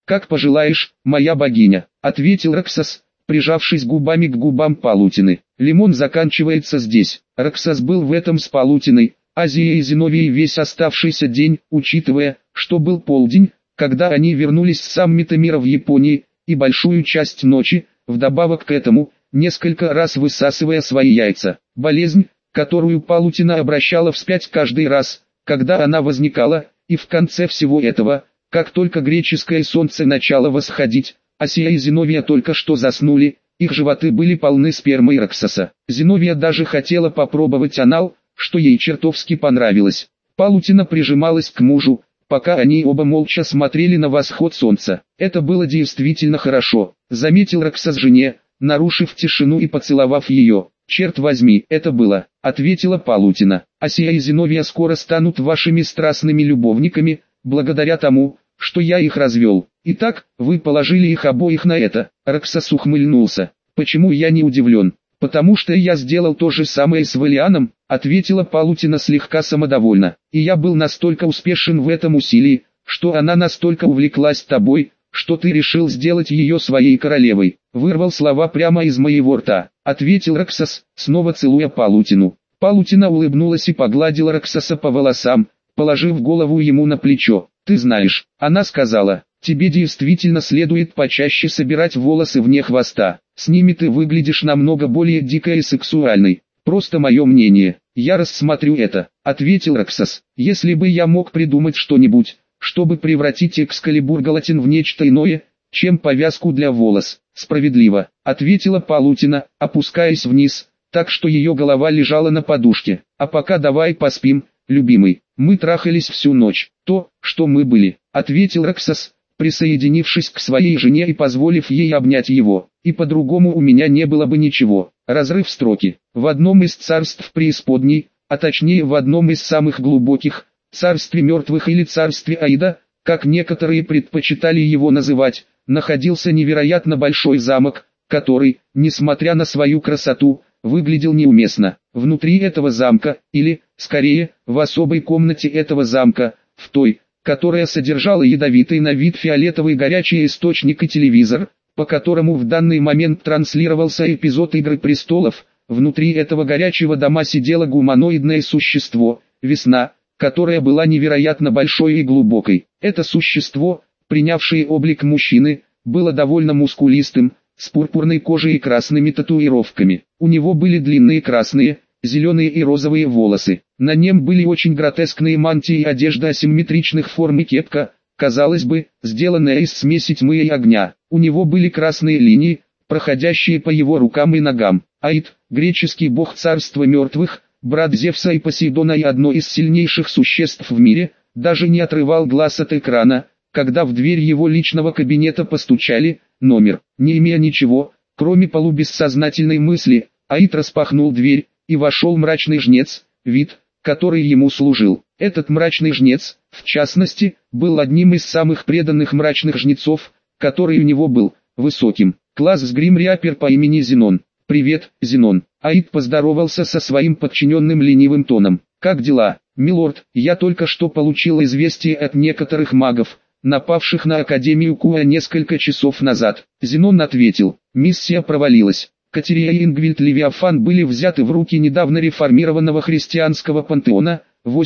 «Как пожелаешь, моя богиня», — ответил Роксос, прижавшись губами к губам Палутины. Лимон заканчивается здесь. Роксос был в этом с Палутиной, Азией и Зиновией весь оставшийся день, учитывая, что был полдень, когда они вернулись с саммита мира в Японии, и большую часть ночи, вдобавок к этому, несколько раз высасывая свои яйца. Болезнь, которую Палутина обращала вспять каждый раз, когда она возникала, и в конце всего этого, как только греческое солнце начало восходить, Асия и Зиновия только что заснули, их животы были полны спермой Роксоса. Зиновия даже хотела попробовать анал, что ей чертовски понравилось. Палутина прижималась к мужу, пока они оба молча смотрели на восход солнца. «Это было действительно хорошо», — заметил Роксос жене, нарушив тишину и поцеловав ее. «Черт возьми, это было», — ответила Палутина. «Асия и Зиновия скоро станут вашими страстными любовниками, благодаря тому, что я их развел. Итак, вы положили их обоих на это». Роксос ухмыльнулся. «Почему я не удивлен?» «Потому что я сделал то же самое с Валианом», — ответила Палутина слегка самодовольно. «И я был настолько успешен в этом усилии, что она настолько увлеклась тобой, что ты решил сделать ее своей королевой». «Вырвал слова прямо из моего рта», — ответил Роксос, снова целуя Палутину. Палутина улыбнулась и погладила Роксоса по волосам, положив голову ему на плечо. «Ты знаешь», — она сказала, — «тебе действительно следует почаще собирать волосы вне хвоста. С ними ты выглядишь намного более дикой и сексуальной. Просто мое мнение. Я рассмотрю это», — ответил Роксос. «Если бы я мог придумать что-нибудь, чтобы превратить Экскалибур Галатин в нечто иное, чем повязку для волос». «Справедливо», — ответила Палутина, опускаясь вниз, так что ее голова лежала на подушке. «А пока давай поспим, любимый. Мы трахались всю ночь». «То, что мы были», — ответил Роксос, присоединившись к своей жене и позволив ей обнять его. «И по-другому у меня не было бы ничего». Разрыв строки. В одном из царств преисподней, а точнее в одном из самых глубоких, царстве мертвых или царстве Аида, как некоторые предпочитали его называть, находился невероятно большой замок, который, несмотря на свою красоту, выглядел неуместно. Внутри этого замка, или, скорее, в особой комнате этого замка, в той, которая содержала ядовитый на вид фиолетовый горячий источник и телевизор, по которому в данный момент транслировался эпизод «Игры престолов», внутри этого горячего дома сидело гуманоидное существо, Весна, которая была невероятно большой и глубокой. Это существо, принявшее облик мужчины, было довольно мускулистым, с пурпурной кожей и красными татуировками. У него были длинные красные, зеленые и розовые волосы. На нем были очень гротескные мантии и одежда асимметричных форм и кепка, казалось бы, сделанная из смеси тьмы и огня. У него были красные линии, проходящие по его рукам и ногам. Аид, греческий бог царства мертвых, брат Зевса и Посейдона и одно из сильнейших существ в мире, даже не отрывал глаз от экрана, когда в дверь его личного кабинета постучали. Номер. Не имея ничего, кроме полубессознательной мысли, Аид распахнул дверь, и вошел мрачный жнец, вид, который ему служил. Этот мрачный жнец, в частности, был одним из самых преданных мрачных жнецов, который у него был, высоким. Класс Грим-Ряпер по имени Зенон. «Привет, Зенон». Аид поздоровался со своим подчиненным ленивым тоном. «Как дела, милорд? Я только что получил известие от некоторых магов, напавших на Академию Куа несколько часов назад». Зенон ответил: «Миссия провалилась. Катерия и Ингвильд Левиафан были взяты в руки недавно реформированного христианского пантеона,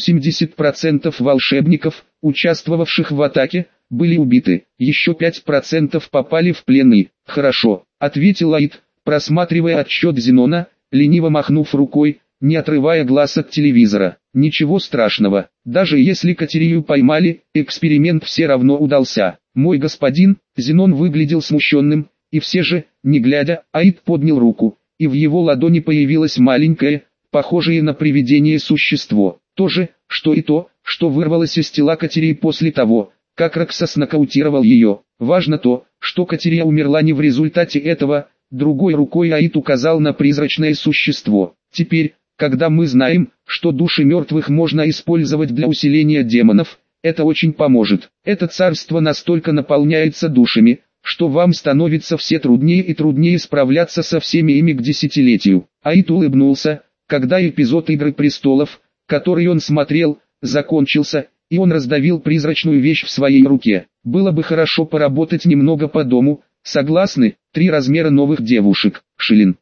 80% волшебников, участвовавших в атаке, были убиты, еще 5% попали в плен и...» «Хорошо», — ответил Аид, просматривая отчет Зенона, лениво махнув рукой, не отрывая глаз от телевизора. «Ничего страшного, даже если Катерию поймали, эксперимент все равно удался. Мой господин». Зенон выглядел смущенным, и все же, не глядя, Аид поднял руку, и в его ладони появилось маленькое, похожее на привидение существо. То же, что и то, что вырвалось из тела Катерии после того, как Роксос нокаутировал ее. Важно то, что Катерия умерла не в результате этого. Другой рукой Аид указал на призрачное существо. «Теперь, когда мы знаем, что души мертвых можно использовать для усиления демонов, это очень поможет. Это царство настолько наполняется душами, что вам становится все труднее и труднее справляться со всеми ими к десятилетию». Аид улыбнулся, когда эпизод «Игры престолов», который он смотрел, закончился, и он раздавил призрачную вещь в своей руке. Было бы хорошо поработать немного по дому, согласны? 3 размера новых девушек. Шиллин.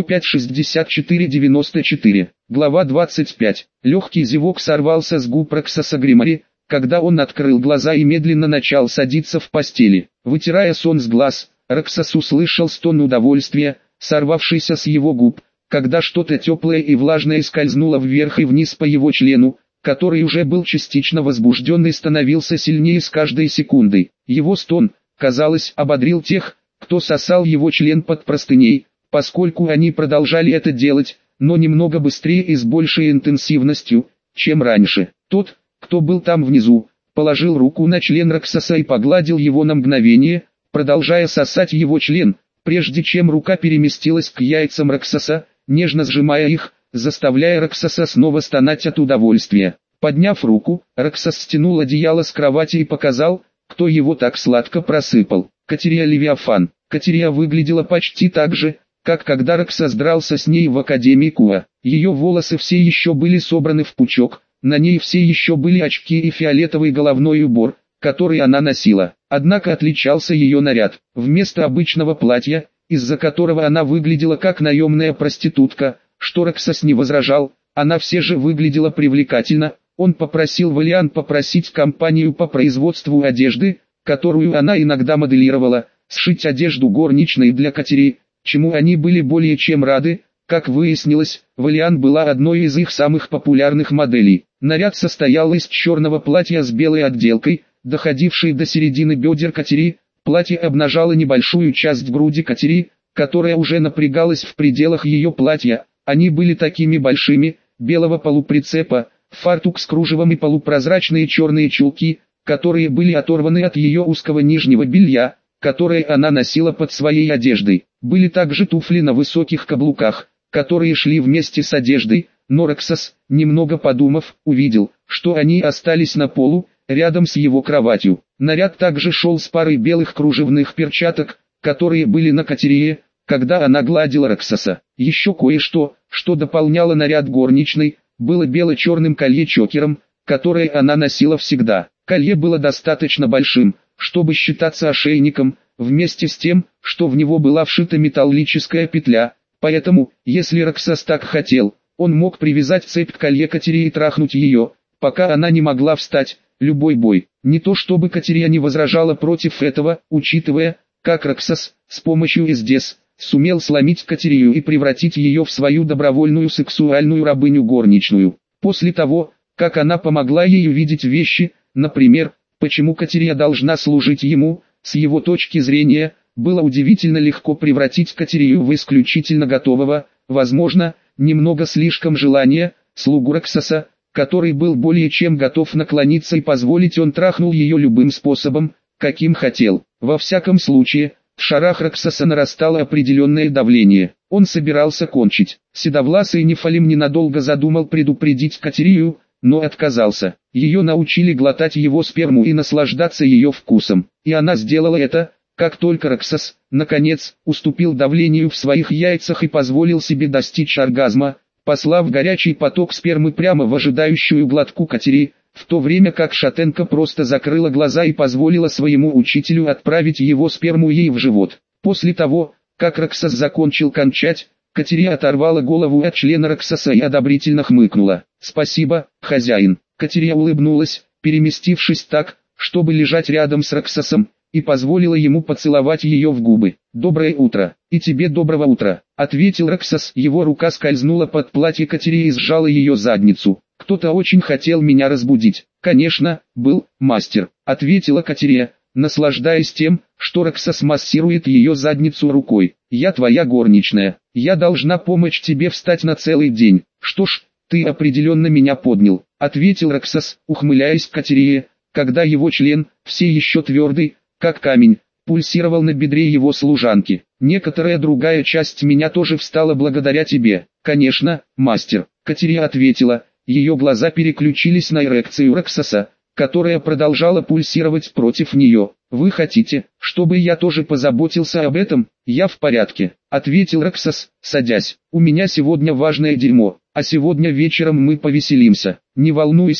105-64-94. Глава 25. Легкий зевок сорвался с губ Роксоса Гримари, когда он открыл глаза и медленно начал садиться в постели. Вытирая сон с глаз, Роксос услышал стон удовольствия, сорвавшийся с его губ, когда что-то теплое и влажное скользнуло вверх и вниз по его члену, который уже был частично возбужден и становился сильнее с каждой секундой. Его стон, казалось, ободрил тех, кто сосал его член под простыней, поскольку они продолжали это делать, но немного быстрее и с большей интенсивностью, чем раньше. Тот, кто был там внизу, положил руку на член Роксоса и погладил его на мгновение, продолжая сосать его член, прежде чем рука переместилась к яйцам Роксоса, нежно сжимая их, заставляя Роксоса снова стонать от удовольствия. Подняв руку, Роксос стянул одеяло с кровати и показал, кто его так сладко просыпал. Катерия Левиафан. Катерия выглядела почти так же, как когда Роксос дрался с ней в Академии Куа. Ее волосы все еще были собраны в пучок, на ней все еще были очки и фиолетовый головной убор, который она носила. Однако отличался ее наряд. Вместо обычного платья, из-за которого она выглядела как наемная проститутка, что Роксос не возражал, она все же выглядела привлекательно. Он попросил Валиан попросить компанию по производству одежды, которую она иногда моделировала, сшить одежду горничной для Катерии, чему они были более чем рады. Как выяснилось, Валиан была одной из их самых популярных моделей. Наряд состоял из черного платья с белой отделкой, доходившей до середины бедер Катерии. Платье обнажало небольшую часть груди Катерии, которая уже напрягалась в пределах ее платья. Они были такими большими, белого полуприцепа, фартук с кружевом и полупрозрачные черные чулки, которые были оторваны от ее узкого нижнего белья, которое она носила под своей одеждой. Были также туфли на высоких каблуках, которые шли вместе с одеждой, но Роксос, немного подумав, увидел, что они остались на полу, рядом с его кроватью. Наряд также шел с парой белых кружевных перчаток, которые были на Катерии, когда она гладила Роксоса. Еще кое-что, что дополняло наряд горничной, было бело-черным колье-чокером, которое она носила всегда. Колье было достаточно большим, чтобы считаться ошейником, вместе с тем, что в него была вшита металлическая петля, поэтому, если Роксос так хотел, он мог привязать цепь к колье Катерии и трахнуть ее, пока она не могла встать. Любой бой. Не то чтобы Катерия не возражала против этого, учитывая, как Роксос, с помощью СДС, сумел сломить Катерию и превратить ее в свою добровольную сексуальную рабыню горничную. После того, как она помогла ей увидеть вещи, например, почему Катерия должна служить ему, с его точки зрения, было удивительно легко превратить Катерию в исключительно готового, возможно, немного слишком желания, слугу Роксоса, который был более чем готов наклониться и позволить, он трахнул ее любым способом, каким хотел. Во всяком случае, в шарах Роксоса нарастало определенное давление. Он собирался кончить. Седовласый Нефалим ненадолго задумал предупредить Катерию, но отказался. Ее научили глотать его сперму и наслаждаться ее вкусом. И она сделала это, как только Роксос, наконец, уступил давлению в своих яйцах и позволил себе достичь оргазма, послав горячий поток спермы прямо в ожидающую глотку Катерии, в то время как шатенка просто закрыла глаза и позволила своему учителю отправить его сперму ей в живот. После того, как Роксос закончил кончать, Катерия оторвала голову от члена Роксоса и одобрительно хмыкнула. «Спасибо, хозяин». Катерия улыбнулась, переместившись так, чтобы лежать рядом с Роксосом, и позволила ему поцеловать ее в губы. «Доброе утро, и тебе доброго утра», — ответил Роксос. Его рука скользнула под платье Катерии и сжала ее задницу. «Кто-то очень хотел меня разбудить». «Конечно, был, мастер», — ответила Катерия, наслаждаясь тем, что Роксос массирует ее задницу рукой. «Я твоя горничная, я должна помочь тебе встать на целый день». «Что ж, ты определенно меня поднял», — ответил Роксос, ухмыляясь к Катерии, когда его член, все еще твердый, как камень, пульсировал на бедре его служанки. «Некоторая другая часть меня тоже встала благодаря тебе». «Конечно, мастер», — Катерия ответила. Ее глаза переключились на эрекцию Роксоса, которая продолжала пульсировать против нее. «Вы хотите, чтобы я тоже позаботился об этом?» «Я в порядке», — ответил Роксос, садясь. «У меня сегодня важное дерьмо, а сегодня вечером мы повеселимся». «Не волнуйся,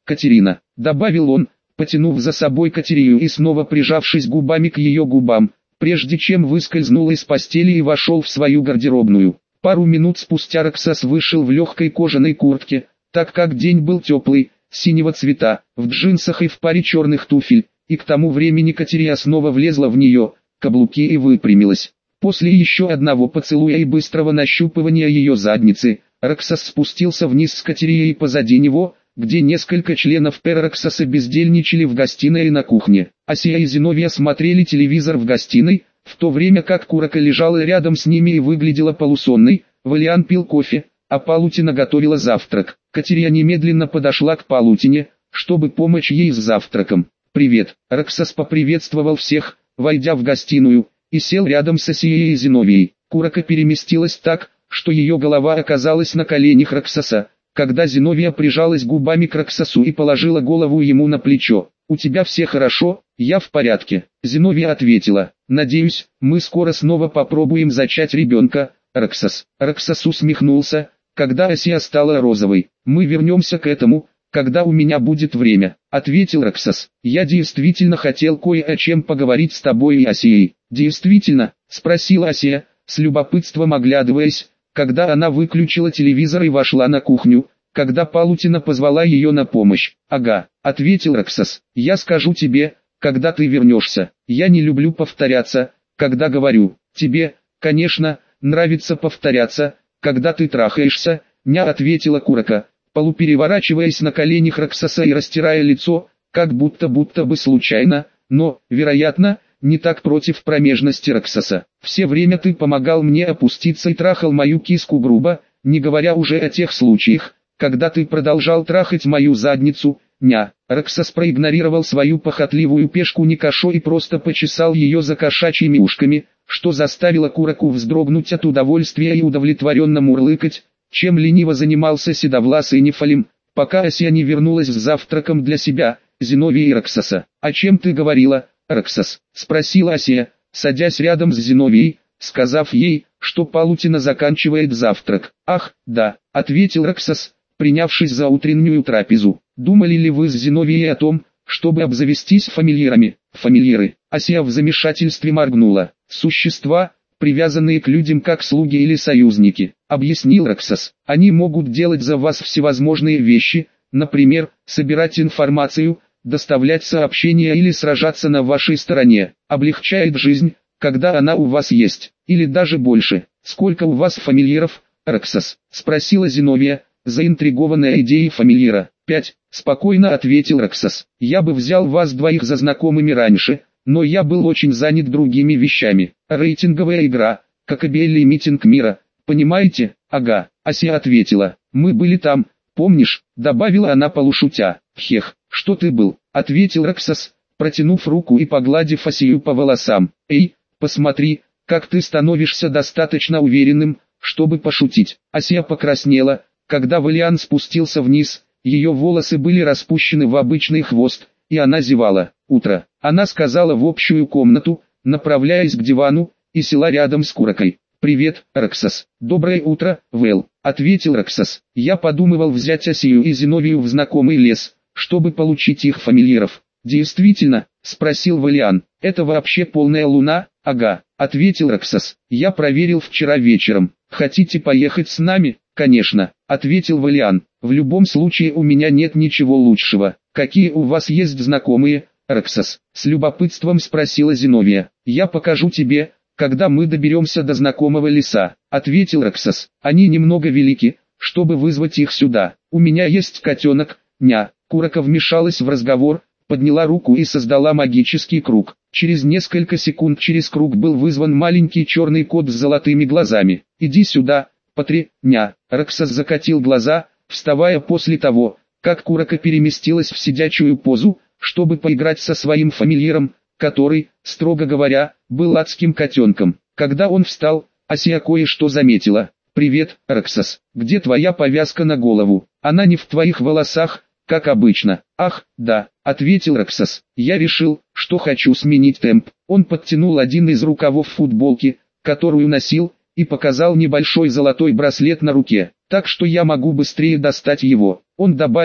Катерина», — добавил он, потянув за собой Катерию и снова прижавшись губами к ее губам, прежде чем выскользнул из постели и вошел в свою гардеробную. Пару минут спустя Роксас вышел в легкой кожаной куртке, так как день был теплый, синего цвета, в джинсах и в паре черных туфель, и к тому времени Катерина снова влезла в нее, каблуки и выпрямилась. После еще одного поцелуя и быстрого нащупывания ее задницы, Роксас спустился вниз с Катерией позади него, где несколько членов пэр Роксаса бездельничали в гостиной и на кухне. Асия и Зиновия смотрели телевизор в гостиной, в то время как Курака лежала рядом с ними и выглядела полусонной. Валиан пил кофе, а Палутина готовила завтрак. Катерина немедленно подошла к Палутине, чтобы помочь ей с завтраком. «Привет!» Роксас поприветствовал всех, войдя в гостиную, и сел рядом с Асией и Зиновией. Курака переместилась так, что ее голова оказалась на коленях Роксаса, когда Зиновия прижалась губами к Роксасу и положила голову ему на плечо. «У тебя все хорошо?» «Я в порядке», — Зиновия ответила. «Надеюсь, мы скоро снова попробуем зачать ребенка, Роксас». Роксас усмехнулся, когда Асия стала розовой. «Мы вернемся к этому, когда у меня будет время», — ответил Роксас. «Я действительно хотел кое о чем поговорить с тобой и Асией». «Действительно?» — спросила Асия, с любопытством оглядываясь, когда она выключила телевизор и вошла на кухню, когда Палутина позвала ее на помощь. «Ага», — ответил Роксас. «Я скажу тебе, когда ты вернешься. Я не люблю повторяться, когда говорю. Тебе, конечно, нравится повторяться, когда ты трахаешься», — ня ответила Курака, полупереворачиваясь на коленях Роксаса и растирая лицо, как будто бы случайно, но, вероятно, не так против промежности Роксаса. «Все время ты помогал мне опуститься и трахал мою киску грубо, не говоря уже о тех случаях, когда ты продолжал трахать мою задницу, ня». Роксас проигнорировал свою похотливую пешку Никошо и просто почесал ее за кошачьими ушками, что заставило Кураку вздрогнуть от удовольствия и удовлетворенно мурлыкать, чем лениво занимался седовласый Нефалим, пока Асия не вернулась с завтраком для себя, Зиновия и Роксаса. «О чем ты говорила, Роксас?» — спросила Асия, садясь рядом с Зиновией, сказав ей, что Палутина заканчивает завтрак. «Ах, да», — ответил Роксас, принявшись за утреннюю трапезу. «Думали ли вы с Зиновией о том, чтобы обзавестись фамильярами?» «Фамильяры?» Асия в замешательстве моргнула. «Существа, привязанные к людям как слуги или союзники», — объяснил Роксас. «Они могут делать за вас всевозможные вещи, например, собирать информацию, доставлять сообщения или сражаться на вашей стороне. Облегчает жизнь, когда она у вас есть, или даже больше». «Сколько у вас фамильяров, Роксас?» — спросила Зиновия, заинтригованная идеей фамильяра. «5», — спокойно ответил Роксас. «Я бы взял вас двоих за знакомыми раньше, но я был очень занят другими вещами. Рейтинговая игра, как и Белли митинг мира, понимаете?» «Ага», — Асия ответила. «Мы были там, помнишь?» — добавила она полушутя. «Хех, что ты был?» — ответил Роксас, протянув руку и погладив Асию по волосам. «Эй, посмотри, как ты становишься достаточно уверенным, чтобы пошутить». Асия покраснела, когда Валиан спустился вниз, ее волосы были распущены в обычный хвост, и она зевала. «Утро», — она сказала в общую комнату, направляясь к дивану, и села рядом с Куракой. «Привет, Роксас». «Доброе утро, Вэл», — ответил Роксас. «Я подумывал взять Асию и Зиновию в знакомый лес, чтобы получить их фамильяров». «Действительно?» — спросил Валиан. «Это вообще полная луна?» «Ага», — ответил Роксас. «Я проверил вчера вечером. Хотите поехать с нами?» «Конечно», — ответил Валиан. «В любом случае у меня нет ничего лучшего». «Какие у вас есть знакомые, Роксас?» — с любопытством спросила Зиновия. «Я покажу тебе, когда мы доберемся до знакомого леса», — ответил Роксас. «Они немного велики, чтобы вызвать их сюда. У меня есть котенок, ня». Курака вмешалась в разговор, подняла руку и создала магический круг. Через несколько секунд через круг был вызван маленький черный кот с золотыми глазами. «Иди сюда, Патри, ня». Роксас закатил глаза, вставая после того, как Курака переместилась в сидячую позу, чтобы поиграть со своим фамильяром, который, строго говоря, был адским котенком. Когда он встал, Асия кое-что заметила. «Привет, Роксас, где твоя повязка на голову? Она не в твоих волосах, как обычно». «Ах, да», — ответил Роксас. «Я решил, что хочу сменить темп». Он подтянул один из рукавов футболки, которую носил, и показал небольшой золотой браслет на руке, так что я могу быстрее достать его. Он добавил,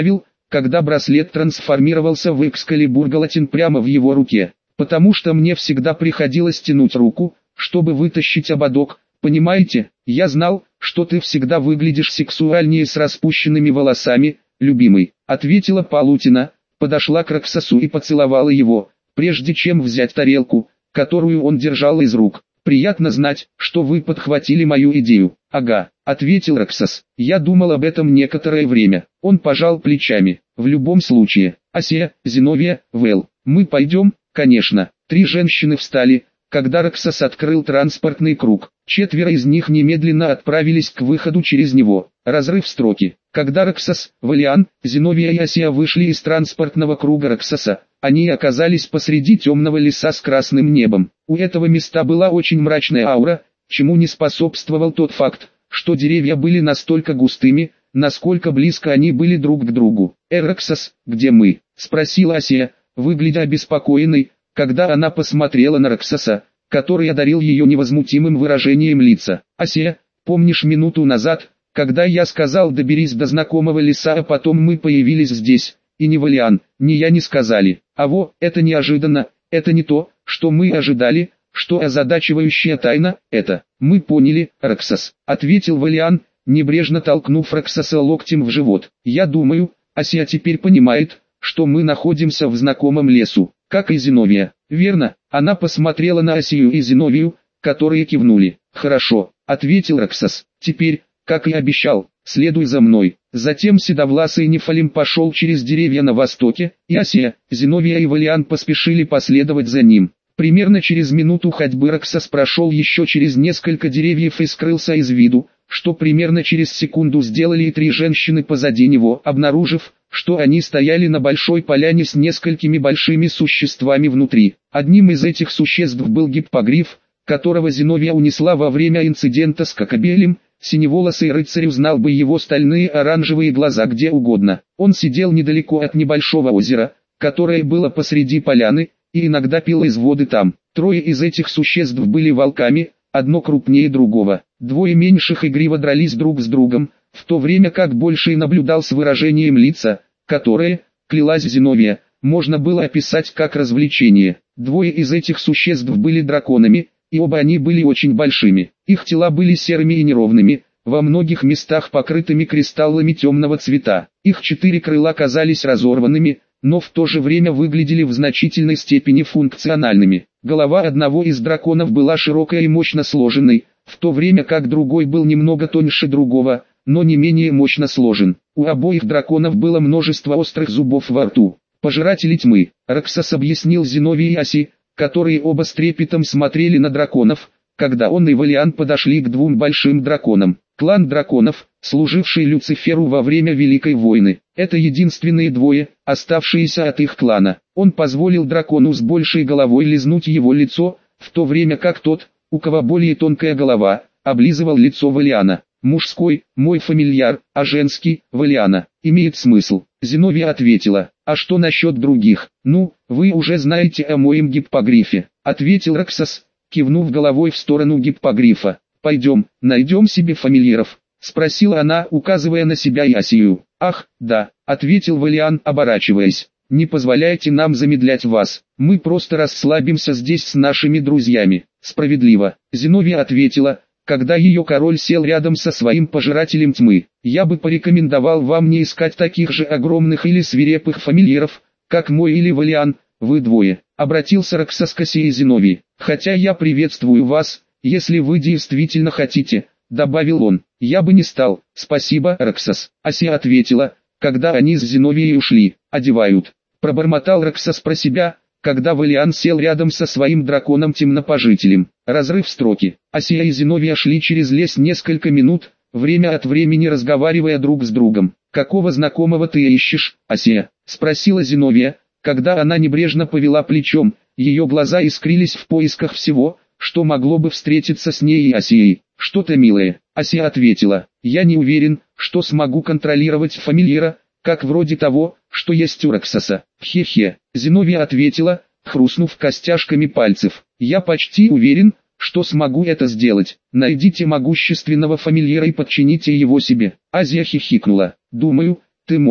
когда браслет трансформировался в Экскалибур-Галатин прямо в его руке, потому что мне всегда приходилось тянуть руку, чтобы вытащить ободок, понимаете? Я знал, что ты всегда выглядишь сексуальнее с распущенными волосами, любимый, ответила Палутина, подошла к Роксосу и поцеловала его, прежде чем взять тарелку, которую он держал из рук. «Приятно знать, что вы подхватили мою идею». «Ага», — ответил Роксос. «Я думал об этом некоторое время». Он пожал плечами. «В любом случае, Асия, Зиновия, Вэл, мы пойдем?» «Конечно». 3 женщины встали, когда Роксос открыл транспортный круг. 4 из них немедленно отправились к выходу через него. Разрыв строки. Когда Роксос, Валиан, Зиновия и Асия вышли из транспортного круга Роксоса, они оказались посреди темного леса с красным небом. У этого места была очень мрачная аура, чему не способствовал тот факт, что деревья были настолько густыми, насколько близко они были друг к другу. «Роксос, где мы?» — спросила Асия, выглядя обеспокоенной, когда она посмотрела на Роксоса, который одарил ее невозмутимым выражением лица. «Асия, помнишь минуту назад, когда я сказал доберись до знакомого леса, а потом мы появились здесь, и ни Валиан, ни я не сказали, это неожиданно, это не то, что мы ожидали, что озадачивающая тайна, это, мы поняли, Роксос», — ответил Валиан, небрежно толкнув Роксоса локтем в живот. «Я думаю, Асия теперь понимает, что мы находимся в знакомом лесу, как и Зиновия, верно?» Она посмотрела на Асию и Зиновию, которые кивнули. «Хорошо», — ответил Роксос, — «теперь, как и обещал, следуй за мной». Затем седовласый Нефалим пошел через деревья на востоке, и Асия, Зиновия и Валиан поспешили последовать за ним. Примерно через минуту ходьбы Роксос прошел еще через несколько деревьев и скрылся из виду, что примерно через секунду сделали и 3 женщины позади него, обнаружив, что они стояли на большой поляне с несколькими большими существами внутри. Одним из этих существ был гиппогриф, которого Зиновия унесла во время инцидента с Кокобелем. Синеволосый рыцарь узнал бы его стальные оранжевые глаза где угодно. Он сидел недалеко от небольшого озера, которое было посреди поляны, и иногда пил из воды там. 3 из этих существ были волками, одно крупнее другого. 2 меньших игриво дрались друг с другом, в то время как больший наблюдал с выражением лица, которое, клялась Зиновия, можно было описать как развлечение. 2 из этих существ были драконами, и оба они были очень большими. Их тела были серыми и неровными, во многих местах покрытыми кристаллами темного цвета. Их 4 крыла казались разорванными, но в то же время выглядели в значительной степени функциональными. Голова одного из драконов была широкой и мощно сложенной, в то время как другой был немного тоньше другого, но не менее мощно сложен. У обоих драконов было множество острых зубов во рту. «Пожиратели тьмы», — Роксос объяснил Зиновии и Аси, которые оба с трепетом смотрели на драконов, когда он и Валиан подошли к 2 большим драконам. Клан драконов, служивший Люциферу во время Великой войны. Это единственные 2, оставшиеся от их клана. Он позволил дракону с большей головой лизнуть его лицо, в то время как тот, у кого более тонкая голова, облизывал лицо Валиана. «Мужской, мой фамильяр, а женский, Валиана, имеет смысл», — Зиновия ответила. «А что насчет других?» «Ну, вы уже знаете о моем гиппогрифе», — ответил Роксос, кивнув головой в сторону гиппогрифа. «Пойдем, найдем себе фамильяров», — спросила она, указывая на себя и Асию. «Ах, да», — ответил Валиан, оборачиваясь. «Не позволяйте нам замедлять вас, мы просто расслабимся здесь с нашими друзьями». «Справедливо», — Зиновия ответила, когда ее король сел рядом со своим пожирателем тьмы. «Я бы порекомендовал вам не искать таких же огромных или свирепых фамильяров, как мой или Валиан, вы 2, обратился Роксос к Асе и Зиновии. «Хотя я приветствую вас, если вы действительно хотите», добавил он. «Я бы не стал, спасибо, Роксос», Ася ответила, когда они с Зиновией ушли. «Одевают», пробормотал Роксос про себя, когда Валиан сел рядом со своим драконом-темнопожителем. Разрыв строки. Асия и Зиновия шли через лес несколько минут, время от времени разговаривая друг с другом. «Какого знакомого ты ищешь, Асия?» — спросила Зиновия, когда она небрежно повела плечом, ее глаза искрились в поисках всего, что могло бы встретиться с ней и Асией. «Что-то милое», — Асия ответила. «Я не уверен, что смогу контролировать фамильяра, как вроде того, что есть у Роксоса». «Хе-хе», — Зиновия ответила, хрустнув костяшками пальцев. «Я почти уверен, что смогу это сделать. Найдите могущественного фамильяра и подчините его себе». Азия хихикнула. «Думаю, ты мог бы»,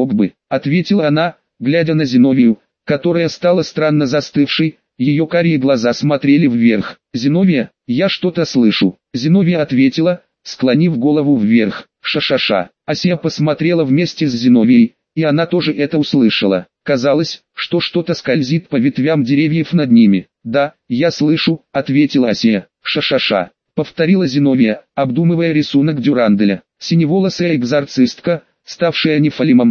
ответила она, глядя на Зиновию, которая стала странно застывшей, ее карие глаза смотрели вверх. «Зиновия, я что-то слышу». Зиновия ответила, склонив голову вверх. «Ша-ша-ша». Асия посмотрела вместе с Зиновией, и она тоже это услышала. Казалось, что что-то скользит по ветвям деревьев над ними. «Да, я слышу», — ответила Асия. «Ша-ша-ша», — повторила Зиновия, обдумывая рисунок Дюранделя. Синеволосая экзорцистка, ставшая нефалимом,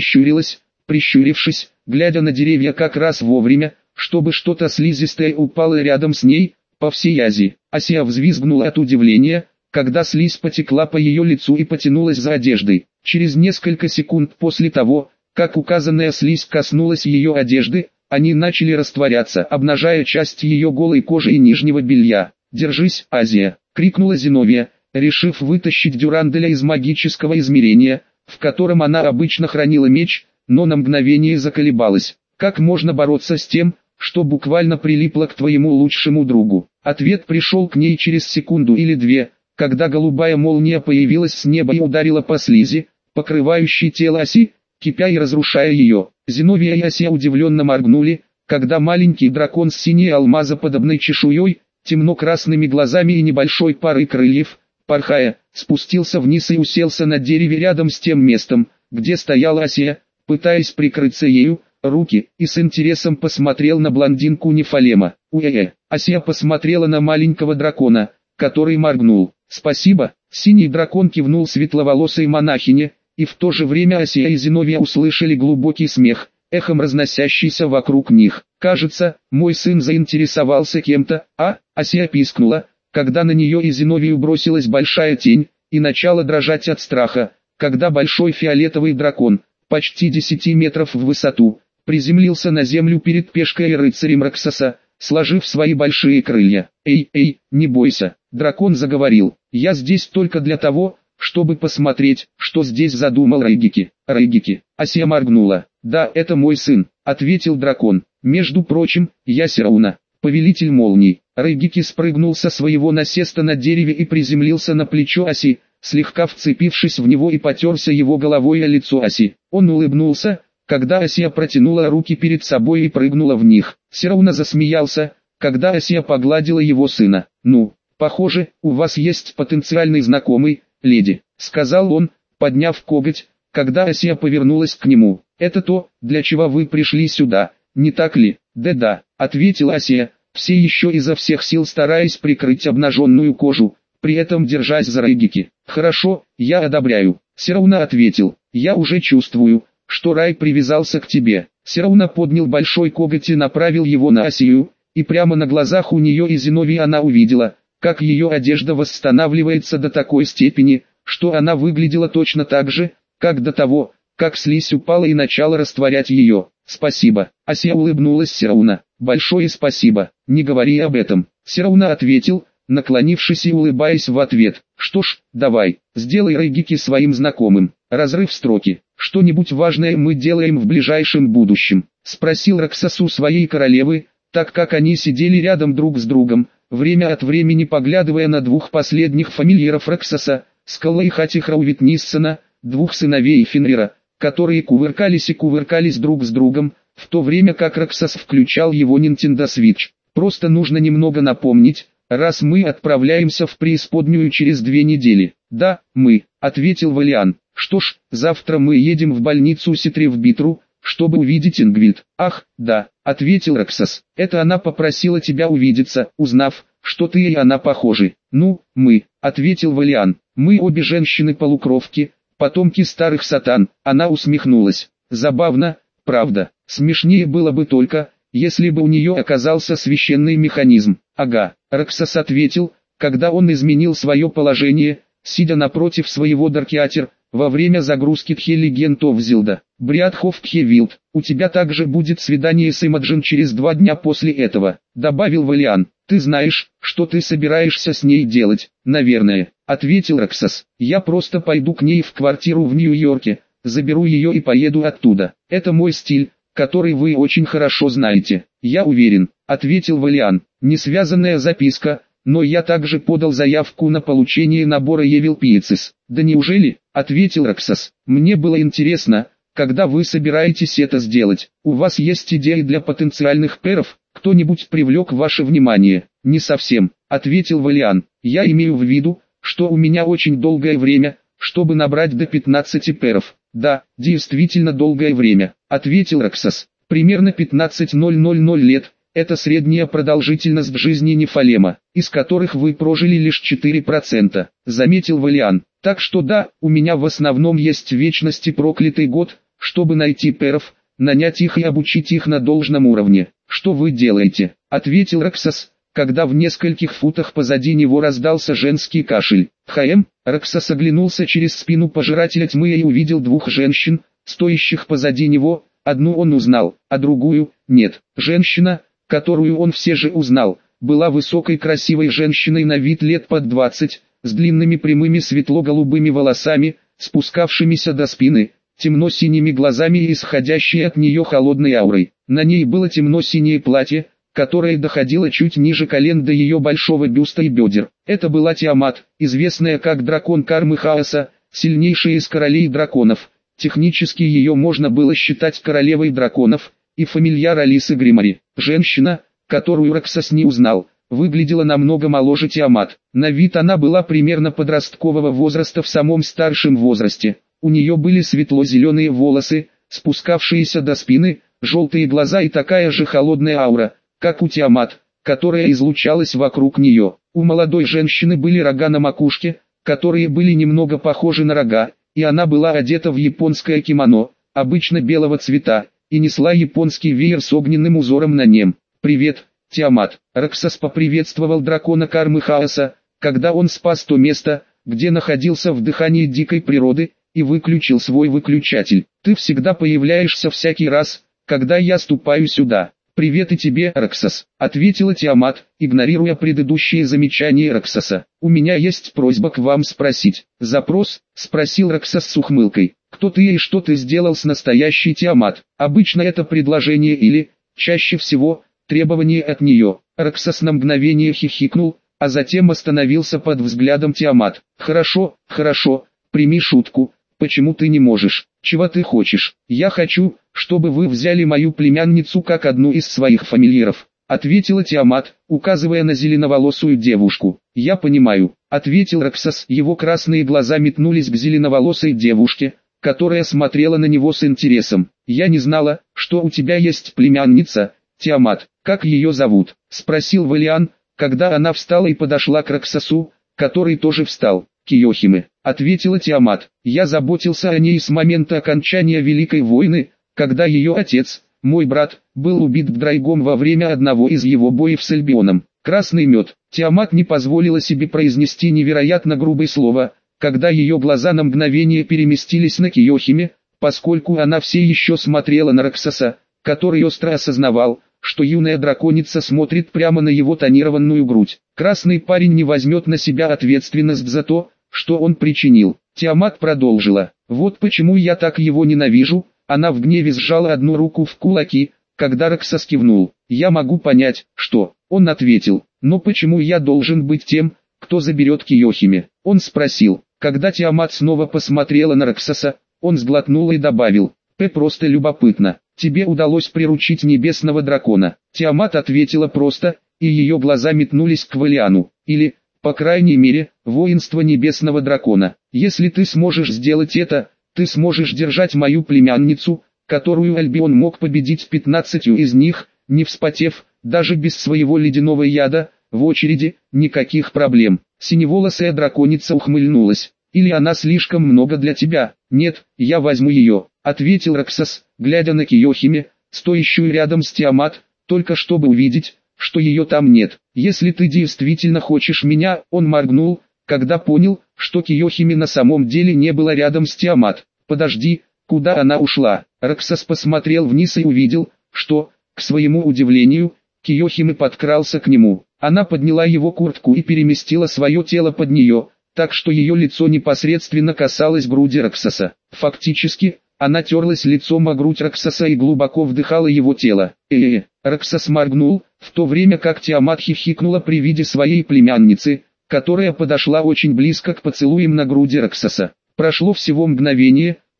прищурившись, глядя на деревья как раз вовремя, чтобы что-то слизистое упало рядом с ней, по всей Азии. Асия взвизгнула от удивления, когда слизь потекла по ее лицу и потянулась за одеждой. Через несколько секунд после того, как указанная слизь коснулась ее одежды, они начали растворяться, обнажая часть ее голой кожи и нижнего белья. «Держись, Азия!» — крикнула Зиновия, решив вытащить Дюранделя из магического измерения, в котором она обычно хранила меч, но на мгновение заколебалась. «Как можно бороться с тем, что буквально прилипло к твоему лучшему другу?» Ответ пришел к ней через секунду или две, когда голубая молния появилась с неба и ударила по слизи, покрывающей тело Аси, кипя и разрушая ее. Зиновия и Асия удивленно моргнули, когда маленький дракон с синей алмазоподобной чешуей, темно-красными глазами и небольшой парой крыльев, порхая, спустился вниз и уселся на дереве рядом с тем местом, где стояла Асия, пытаясь прикрыться ею руки, и с интересом посмотрел на блондинку Нефалема. Асия посмотрела на маленького дракона, который моргнул. «Спасибо», — синий дракон кивнул светловолосой монахине, и в то же время Асия и Зиновия услышали глубокий смех, эхом разносящийся вокруг них. «Кажется, мой сын заинтересовался кем-то, а?» Асия пискнула, когда на нее и Зиновию бросилась большая тень, и начала дрожать от страха, когда большой фиолетовый дракон, почти 10 метров в высоту, приземлился на землю перед пешкой и рыцарем Раксаса, сложив свои большие крылья. «Эй, не бойся», — дракон заговорил, — «я здесь только для того, чтобы посмотреть, что здесь задумал Райгики». «Райгики», — Асия моргнула. «Да, это мой сын», — ответил дракон. «Между прочим, я Серауна, повелитель молний». Райгики спрыгнул со своего насеста на дереве и приземлился на плечо Аси, слегка вцепившись в него и потерся его головой о лицо Аси. Он улыбнулся, когда Асия протянула руки перед собой и прыгнула в них. Серауна засмеялся, когда Асия погладила его сына. «Ну, похоже, у вас есть потенциальный знакомый, леди», — сказал он, подняв коготь, когда Асия повернулась к нему. «Это то, для чего вы пришли сюда, не так ли?» «Да-да», — ответила Асия, все еще изо всех сил стараясь прикрыть обнаженную кожу, при этом держась за Райгики. «Хорошо, я одобряю», — Серауна ответил. «Я уже чувствую, что Рай привязался к тебе». Серауна поднял большой коготь и направил его на Асию, и прямо на глазах у нее и Зиновии она увидела, как ее одежда восстанавливается до такой степени, что она выглядела точно так же, как до того, как слизь упала и начала растворять ее. «Спасибо», — Асия улыбнулась Серауна. «Большое спасибо, не говори об этом», — Серауна ответил, наклонившись и улыбаясь в ответ. «Что ж, давай, сделай Райгики своим знакомым». Разрыв строки. «Что-нибудь важное мы делаем в ближайшем будущем?» — спросил Раксас у своей королевы, так как они сидели рядом друг с другом, время от времени поглядывая на двух последних фамильяров Раксаса, Скала и Хатихрау Витниссона, двух сыновей Фенрира, которые кувыркались друг с другом, в то время как Раксас включал его Nintendo Switch. «Просто нужно немного напомнить, раз мы отправляемся в преисподнюю через 2 недели». «Да, мы», — ответил Валиан. «Что ж, завтра мы едем в больницу Ситри в Битру, чтобы увидеть Ингвильд». «Ах, да», — ответил Раксас. «Это она попросила тебя увидеться, узнав, что ты и она похожи». «Ну, мы», — ответил Валиан. «Мы обе женщины-полукровки, потомки старых сатан». Она усмехнулась. «Забавно, правда? Смешнее было бы только, если бы у нее оказался священный механизм». «Ага», — Раксас ответил, когда он изменил свое положение, сидя напротив своего Даркиатер, во время загрузки Тхе-Легенд оф Зилда. «Бриадхоф Тхе-Вилд, у тебя также будет свидание с Имаджин через 2 дня после этого», — добавил Валиан. «Ты знаешь, что ты собираешься с ней делать?» «Наверное», — ответил Раксас. «Я просто пойду к ней в квартиру в Нью-Йорке, заберу ее и поеду оттуда. Это мой стиль, который вы очень хорошо знаете». «Я уверен», — ответил Валиан. «Несвязанная записка, но я также подал заявку на получение набора Evil Pieces». «Да неужели?» — ответил Раксас. «Мне было интересно, когда вы собираетесь это сделать? У вас есть идеи для потенциальных пэров? Кто-нибудь привлек ваше внимание? Не совсем, ответил Валиан. Я имею в виду, что у меня очень долгое время, чтобы набрать до 15 пэров. Да, действительно долгое время, ответил Роксос. Примерно 15,000 лет. Это средняя продолжительность жизни Нефалема, из которых вы прожили лишь 4%, заметил Валиан. Так что да, у меня в основном есть вечности проклятый год, чтобы найти пэров, нанять их и обучить их на должном уровне. Что вы делаете? Ответил Роксос, когда в нескольких футах позади него раздался женский кашель. Роксос оглянулся через спину пожирателя тьмы и увидел двух женщин, стоящих позади него. Одну он узнал, а другую – нет. Женщина, которую он все же узнал, была высокой красивой женщиной на вид лет под 20, с длинными прямыми светло-голубыми волосами, спускавшимися до спины, темно-синими глазами и исходящей от нее холодной аурой. На ней было темно-синее платье, которое доходило чуть ниже колен до ее большого бюста и бедер. Это была Тиамат, известная как дракон кармы хаоса, сильнейшая из королей драконов. Технически ее можно было считать королевой драконов, и фамильяр Алисы Гримари. Женщина, которую Роксос не узнал, выглядела намного моложе Тиамат. На вид она была примерно подросткового возраста в самом старшем возрасте. У нее были светло-зеленые волосы, спускавшиеся до спины, желтые глаза и такая же холодная аура, как у Тиамат, которая излучалась вокруг нее. У молодой женщины были рога на макушке, которые были немного похожи на рога, и она была одета в японское кимоно, обычно белого цвета, и несла японский веер с огненным узором на нем. «Привет, Тиамат!» Роксос поприветствовал дракона кармы хаоса, когда он спас то место, где находился в дыхании дикой природы, и выключил свой выключатель. «Ты всегда появляешься всякий раз, когда я ступаю сюда». «Привет и тебе, Роксос», — ответила Тиамат, игнорируя предыдущие замечания Роксоса. «У меня есть просьба к вам спросить». «Запрос?» — спросил Роксос с ухмылкой. «Кто ты и что ты сделал с настоящей Тиамат?» Обычно это предложение или, чаще всего, требование от нее. Роксос на мгновение хихикнул, а затем остановился под взглядом Тиамат. «Хорошо, хорошо, прими шутку. Почему ты не можешь? Чего ты хочешь?» «Я хочу, чтобы вы взяли мою племянницу как одну из своих фамильяров», ответила Тиамат, указывая на зеленоволосую девушку. «Я понимаю», ответил Роксос. Его красные глаза метнулись к зеленоволосой девушке, которая смотрела на него с интересом. «Я не знала, что у тебя есть племянница, Тиамат. Как ее зовут?» спросил Валиан, когда она встала и подошла к Роксосу, который тоже встал. «Киохиме», ответила Тиамат. «Я заботился о ней с момента окончания Великой войны, когда ее отец, мой брат, был убит Гдрайгом во время одного из его боев с Альбионом. Красный мед». Тиамат не позволила себе произнести невероятно грубое слово, когда ее глаза на мгновение переместились на Киохиме, поскольку она все еще смотрела на Роксоса, который остро осознавал, что юная драконица смотрит прямо на его тонированную грудь. Красный парень не возьмет на себя ответственность за то, что он причинил. Тиамат продолжила. «Вот почему я так его ненавижу». Она в гневе сжала одну руку в кулаки, когда Роксос кивнул. «Я могу понять, что...» Он ответил. «Но почему я должен быть тем, кто заберет Киохиме?» Он спросил. Когда Тиамат снова посмотрела на Роксоса, он сглотнул и добавил. «Просто любопытно. Тебе удалось приручить небесного дракона». Тиамат ответила просто, и ее глаза метнулись к Валиану. «Или, по крайней мере, воинство небесного дракона. Если ты сможешь сделать это, ты сможешь держать мою племянницу, которую Альбион мог победить 15 из них, не вспотев, даже без своего ледяного яда, в очереди, никаких проблем». Синеволосая драконица ухмыльнулась. «Или она слишком много для тебя?» «Нет, я возьму ее», ответил Роксос, глядя на Киохиме, стоящую рядом с Тиамат, только чтобы увидеть, что ее там нет. «Если ты действительно хочешь меня», он моргнул, когда понял, что Киохиме на самом деле не было рядом с Тиамат. «Подожди, куда она ушла?» Роксос посмотрел вниз и увидел, что, к своему удивлению, Киохиме подкрался к нему. Она подняла его куртку и переместила свое тело под нее, так что ее лицо непосредственно касалось груди Роксоса. Фактически, она терлась лицом о грудь Роксоса и глубоко вдыхала его тело. Роксос моргнул, в то время как Тиамат хихикнула при виде своей племянницы, которая подошла очень близко к поцелуям на груди Роксоса. Прошло всего мгновение,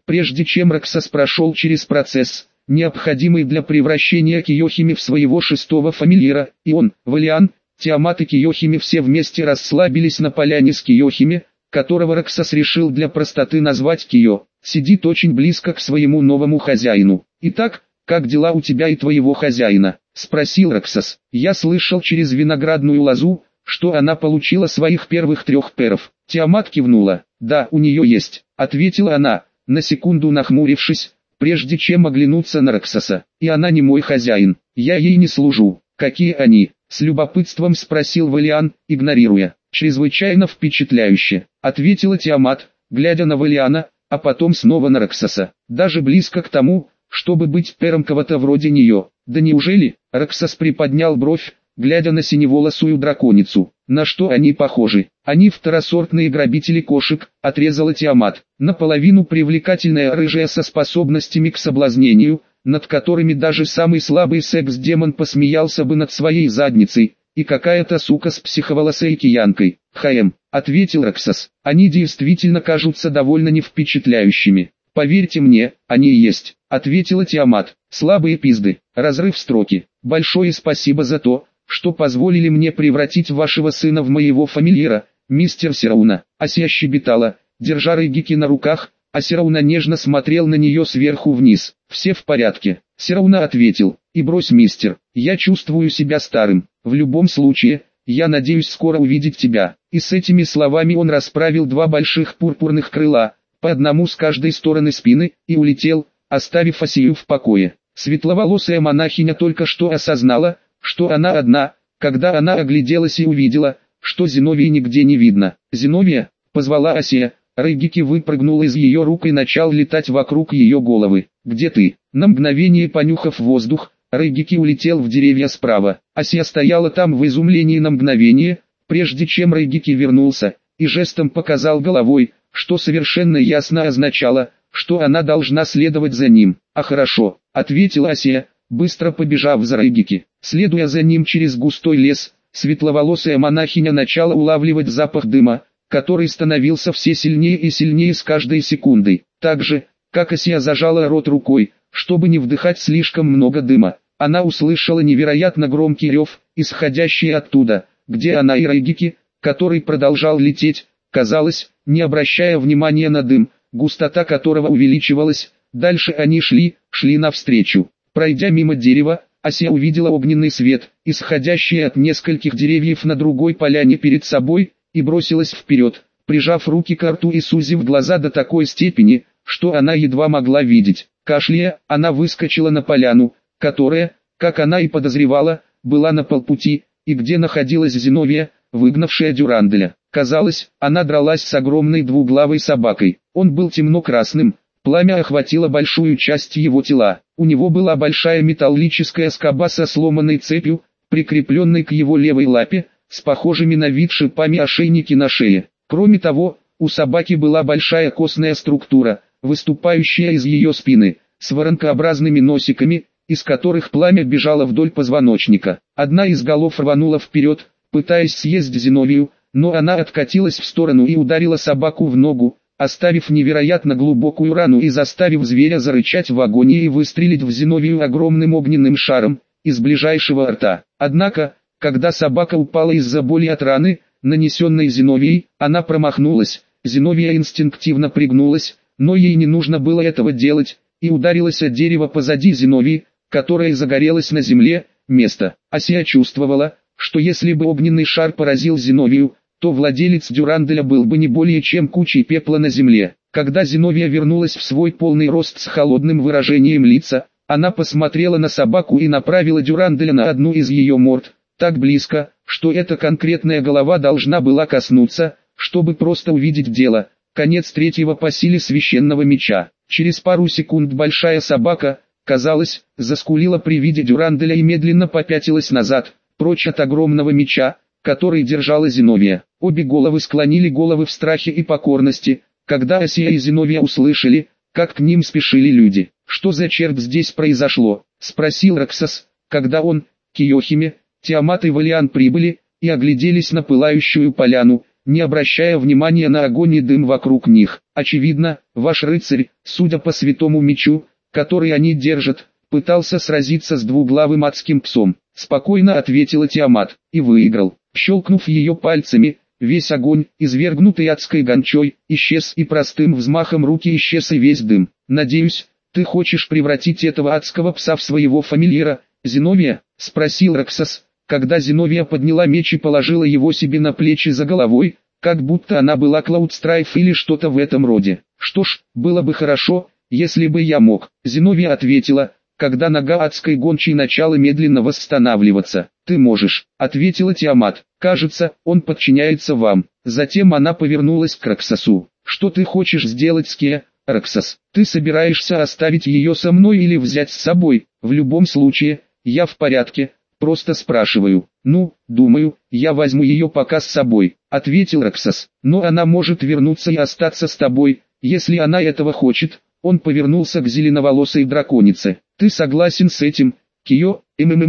Прежде чем Роксос прошел через процесс, необходимый для превращения Киохими в своего шестого фамильяра, и он, Валиан, Тиамат и Киохими все вместе расслабились на поляне с Киохими, которого Роксос решил для простоты назвать Кио, сидит очень близко к своему новому хозяину. «Итак, как дела у тебя и твоего хозяина?» – спросил Роксос. «Я слышал через виноградную лозу, что она получила своих первых 3 перов». Тиамат кивнула. «Да, у нее есть», – ответила она, на секунду нахмурившись, прежде чем оглянуться на Роксоса. «И она не мой хозяин, я ей не служу». «Какие они?» – с любопытством спросил Валиан, игнорируя. «Чрезвычайно впечатляюще», – ответила Тиамат, глядя на Валиана, а потом снова на Роксоса. «Даже близко к тому, чтобы быть пером кого-то вроде нее». «Да неужели?» – Роксос приподнял бровь, глядя на синеволосую драконицу. «На что они похожи?» «Они второсортные грабители кошек», – отрезала Тиамат. «Наполовину привлекательная рыжая со способностями к соблазнению, над которыми даже самый слабый секс-демон посмеялся бы над своей задницей, и какая-то сука с психоволосой киянкой». «Хаем», — ответил Роксос, — «они действительно кажутся довольно невпечатляющими». «Поверьте мне, они и есть», — ответила Тиамат. «Слабые пизды». Разрыв строки. «Большое спасибо за то, что позволили мне превратить вашего сына в моего фамильяра, мистер Сирауна». Асия щебетала, держа Рейгики на руках, а Сирауна нежно смотрел на нее сверху вниз. «Все в порядке», — Сирауна ответил. «И брось, мистер, я чувствую себя старым. В любом случае, я надеюсь скоро увидеть тебя». И с этими словами он расправил 2 больших пурпурных крыла, по одному с каждой стороны спины, и улетел, оставив Асию в покое. Светловолосая монахиня только что осознала, что она одна, когда она огляделась и увидела, что Зиновии нигде не видно. «Зиновия!» — позвала Асия. Рейгики выпрыгнул из ее рук и начал летать вокруг ее головы. «Где ты?» На мгновение понюхав воздух, Рейгики улетел в деревья справа. Асия стояла там в изумлении на мгновение, прежде чем Рейгики вернулся, и жестом показал головой, что совершенно ясно означало, что она должна следовать за ним. «А хорошо», — ответила Асия, быстро побежав за Рейгики. Следуя за ним через густой лес, светловолосая монахиня начала улавливать запах дыма, который становился все сильнее и сильнее с каждой секундой. Так же, как Асия зажала рот рукой, чтобы не вдыхать слишком много дыма, она услышала невероятно громкий рев, исходящий оттуда, где она и Рейгики, который продолжал лететь, казалось, не обращая внимания на дым, густота которого увеличивалась. Дальше они шли навстречу. Пройдя мимо дерева, Асия увидела огненный свет, исходящий от нескольких деревьев на другой поляне перед собой, и бросилась вперед, прижав руки к рту и сузив глаза до такой степени, что она едва могла видеть. Кашляя, она выскочила на поляну, которая, как она и подозревала, была на полпути, и где находилась Зиновия, выгнавшая Дюранделя. Казалось, она дралась с огромной двуглавой собакой. Он был темно-красным, пламя охватило большую часть его тела. У него была большая металлическая скоба со сломанной цепью, прикрепленной к его левой лапе, с похожими на вид шипами ошейники на шее. Кроме того, у собаки была большая костная структура, выступающая из ее спины, с воронкообразными носиками, из которых пламя бежало вдоль позвоночника. Одна из голов рванула вперед, пытаясь съесть Зиновию, но она откатилась в сторону и ударила собаку в ногу, оставив невероятно глубокую рану и заставив зверя зарычать в агонии и выстрелить в Зиновию огромным огненным шаром из ближайшего рта. Однако, когда собака упала из-за боли от раны, нанесенной Зиновией, она промахнулась. Зиновия инстинктивно пригнулась, но ей не нужно было этого делать, и ударилась о дерево позади Зиновии, которое загорелось на земле. Место. Асия чувствовала, что если бы огненный шар поразил Зиновию, то владелец Дюранделя был бы не более чем кучей пепла на земле. Когда Зиновия вернулась в свой полный рост с холодным выражением лица, она посмотрела на собаку и направила Дюранделя на одну из ее морд, так близко, что эта конкретная голова должна была коснуться, чтобы просто увидеть дело. Конец 3-го по силе священного меча. Через пару секунд большая собака, казалось, заскулила при виде Дюранделя и медленно попятилась назад, прочь от огромного меча, который держала Зиновия. Обе головы склонили головы в страхе и покорности, когда Асия и Зиновия услышали, как к ним спешили люди. «Что за черт здесь произошло?» — спросил Роксос, когда он, Киохими, Тиамат и Валиан прибыли, и огляделись на пылающую поляну, не обращая внимания на огонь и дым вокруг них. «Очевидно, ваш рыцарь, судя по святому мечу, который они держат, пытался сразиться с двуглавым адским псом», — спокойно ответила Тиамат, — «и выиграл». Щелкнув ее пальцами, весь огонь, извергнутый адской гончой, исчез, и простым взмахом руки исчез и весь дым. «Надеюсь, ты хочешь превратить этого адского пса в своего фамильяра, Зиновия?» — спросил Раксас, когда Зиновия подняла меч и положила его себе на плечи за головой, как будто она была Клаудстрайф или что-то в этом роде. «Что ж, было бы хорошо, если бы я мог», — Зиновия ответила, когда нога адской гончей начала медленно восстанавливаться. «Ты можешь», — ответила Тиамат. «Кажется, он подчиняется вам». Затем она повернулась к Раксасу. «Что ты хочешь сделать с Кеа, Раксас? Ты собираешься оставить ее со мной или взять с собой? В любом случае, я в порядке, просто спрашиваю». «Ну, думаю, я возьму ее пока с собой», — ответил Раксас. «Но она может вернуться и остаться с тобой, если она этого хочет». Он повернулся к зеленоволосой драконице. «Ты согласен с этим, Кио?»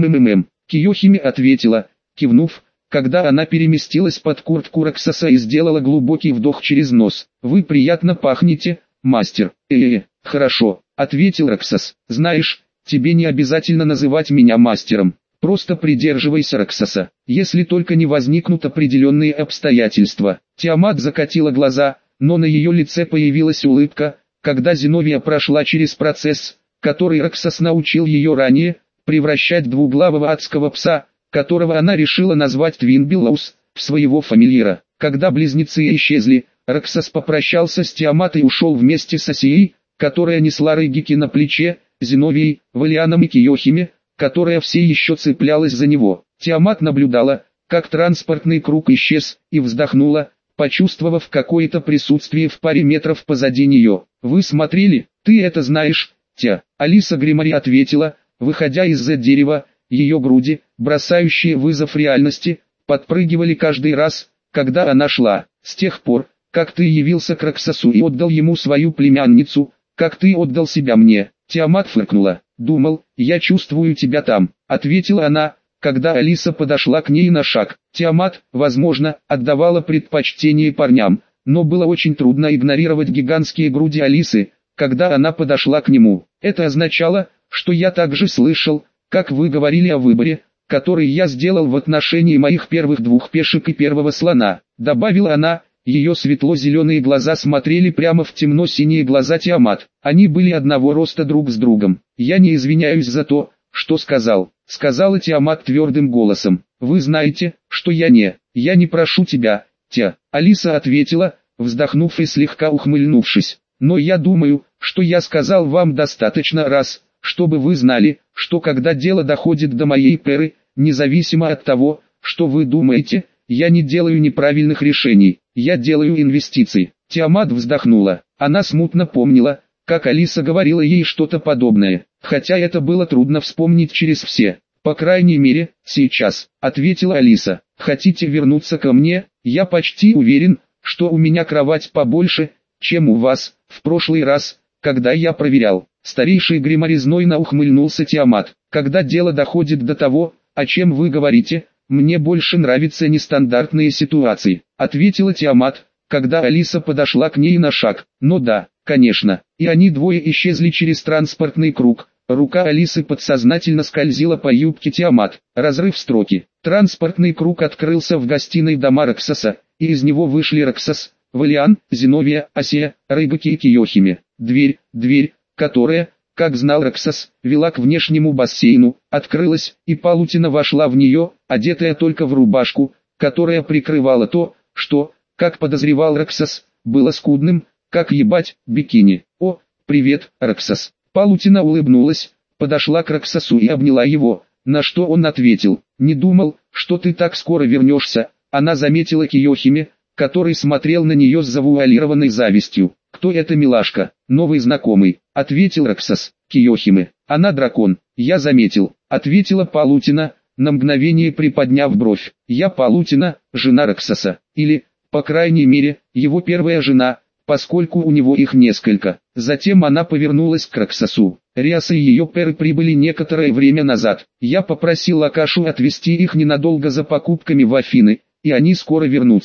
Киохими ответила, кивнув, когда она переместилась под куртку Раксаса и сделала глубокий вдох через нос. «Вы приятно пахнете, мастер». Хорошо», — ответил Раксас. «Знаешь, тебе не обязательно называть меня мастером. Просто придерживайся Раксаса, если только не возникнут определенные обстоятельства». Тиамат закатила глаза, но на ее лице появилась улыбка, когда Зиновия прошла через процесс, который Раксас научил ее ранее, превращать двуглавого адского пса, которого она решила назвать Твинбиллоус, в своего фамильяра. Когда близнецы исчезли, Раксас попрощался с Тиамат и ушел вместе с Асией, которая несла Рейгики на плече, Зиновией, Валианом и Киохими, которая все еще цеплялась за него. Тиамат наблюдала, как транспортный круг исчез, и вздохнула, почувствовав какое-то присутствие в паре метров позади нее. «Вы смотрели? Ты это знаешь, Тя?» Алиса Гримари ответила, выходя из-за дерева. Ее груди, бросающие вызов реальности, подпрыгивали каждый раз, когда она шла. «С тех пор, как ты явился к Раксасу и отдал ему свою племянницу, как ты отдал себя мне». Тиамат фыркнула. «Думал, я чувствую тебя там», — ответила она, когда Алиса подошла к ней на шаг. Тиамат, возможно, отдавала предпочтение парням, но было очень трудно игнорировать гигантские груди Алисы, когда она подошла к нему. «Это означало, что я также слышал, как вы говорили о выборе, который я сделал в отношении моих первых двух пешек и первого слона», — добавила она. Ее светло-зеленые глаза смотрели прямо в темно-синие глаза Тиамат. Они были одного роста друг с другом. «Я не извиняюсь за то, что сказал», — сказала Тиамат твердым голосом. «Вы знаете, что я не прошу тебя, Тя». Алиса ответила, вздохнув и слегка ухмыльнувшись. «Но я думаю, что я сказал вам достаточно раз, чтобы вы знали, что когда дело доходит до моей перы, независимо от того, что вы думаете, я не делаю неправильных решений, я делаю инвестиции». Тиамат вздохнула. Она смутно помнила, как Алиса говорила ей что-то подобное, хотя это было трудно вспомнить через все. «По крайней мере, сейчас», — ответила Алиса. «Хотите вернуться ко мне? Я почти уверен, что у меня кровать побольше, чем у вас. В прошлый раз, когда я проверял». Старейший Гримари знойно ухмыльнулся. Тиамат. «Когда дело доходит до того, о чем вы говорите, мне больше нравятся нестандартные ситуации», — ответила Тиамат, когда Алиса подошла к ней на шаг. «Ну да, конечно». И они двое исчезли через транспортный круг. Рука Алисы подсознательно скользила по юбке Тиамат. Разрыв строки. Транспортный круг открылся в гостиной дома Раксаса, и из него вышли Раксас, Валиан, Зиновия, Асия, Рейгаки и Киохими. Дверь, которая, как знал Раксас, вела к внешнему бассейну, открылась, и Палутина вошла в нее, одетая только в рубашку, которая прикрывала то, что, как подозревал Раксас, было скудным, как бикини. «О, привет, Раксас». Палутина улыбнулась, подошла к Раксасу и обняла его, на что он ответил: «Не думал, что ты так скоро вернешься». Она заметила Киохими, который смотрел на нее с завуалированной завистью. «Кто эта милашка?» «Новый знакомый», — ответил Раксас. «Киохими. Она дракон». «Я заметил», — ответила Палутина, на мгновение приподняв бровь. «Я Палутина, жена Раксаса. Или, по крайней мере, его первая жена, поскольку у него их несколько». Затем она повернулась к Раксасу. «Риаса и ее перы прибыли некоторое время назад. Я попросил Акашу отвезти их ненадолго за покупками в Афины, и они скоро вернутся».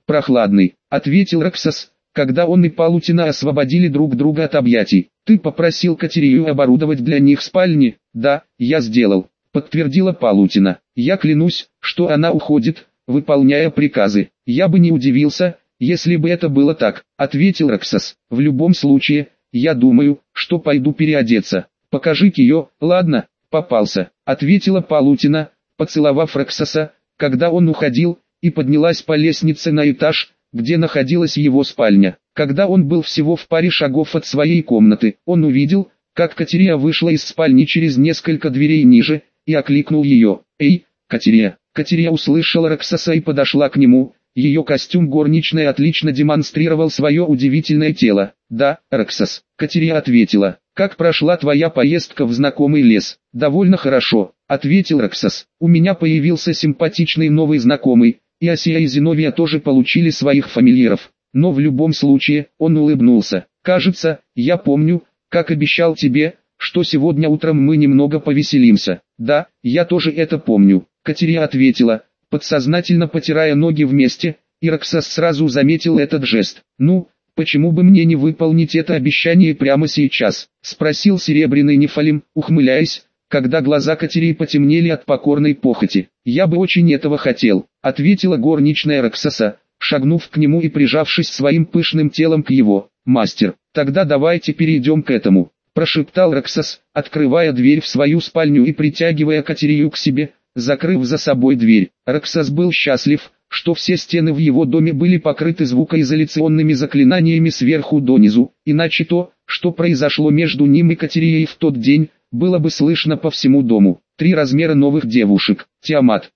«Прохладный», — ответил Раксас, когда он и Палутина освободили друг друга от объятий. «Ты попросил Катерию оборудовать для них спальни?» «Да, я сделал», — подтвердила Палутина. «Я клянусь, что она уходит, выполняя приказы. Я бы не удивился, если бы это было так», — ответил Раксас. «В любом случае, я думаю, что пойду переодеться. Покажи ее». «Ладно, попался», — ответила Палутина, поцеловав Раксаса, когда он уходил, и поднялась по лестнице на этаж, где находилась его спальня. Когда он был всего в паре шагов от своей комнаты, он увидел, как Катерия вышла из спальни через несколько дверей ниже, и окликнул ее. «Эй, Катерия!» Катерия услышала Раксаса и подошла к нему. Ее костюм горничной отлично демонстрировал свое удивительное тело. «Да, Раксас», — Катерия ответила. «Как прошла твоя поездка в знакомый лес?» «Довольно хорошо», — ответил Раксас. «У меня появился симпатичный новый знакомый, и Асия и Зиновия тоже получили своих фамильяров. Но в любом случае», — он улыбнулся. «Кажется, я помню, как обещал тебе, что сегодня утром мы немного повеселимся». «Да, я тоже это помню», — Катерия ответила, подсознательно потирая ноги вместе, и Раксас сразу заметил этот жест. «Ну, почему бы мне не выполнить это обещание прямо сейчас?» — спросил Серебряный Нефалим, ухмыляясь, когда глаза Катерии потемнели от покорной похоти. «Я бы очень этого хотел», — ответила горничная Раксаса, шагнув к нему и прижавшись своим пышным телом к его. «Мастер, тогда давайте перейдем к этому», — прошептал Раксас, открывая дверь в свою спальню и притягивая Катерию к себе, закрыв за собой дверь. Раксас был счастлив, что все стены в его доме были покрыты звукоизоляционными заклинаниями сверху донизу, иначе то, что произошло между ним и Катерией в тот день, было бы слышно по всему дому. 3 размера новых девушек. Тиамат,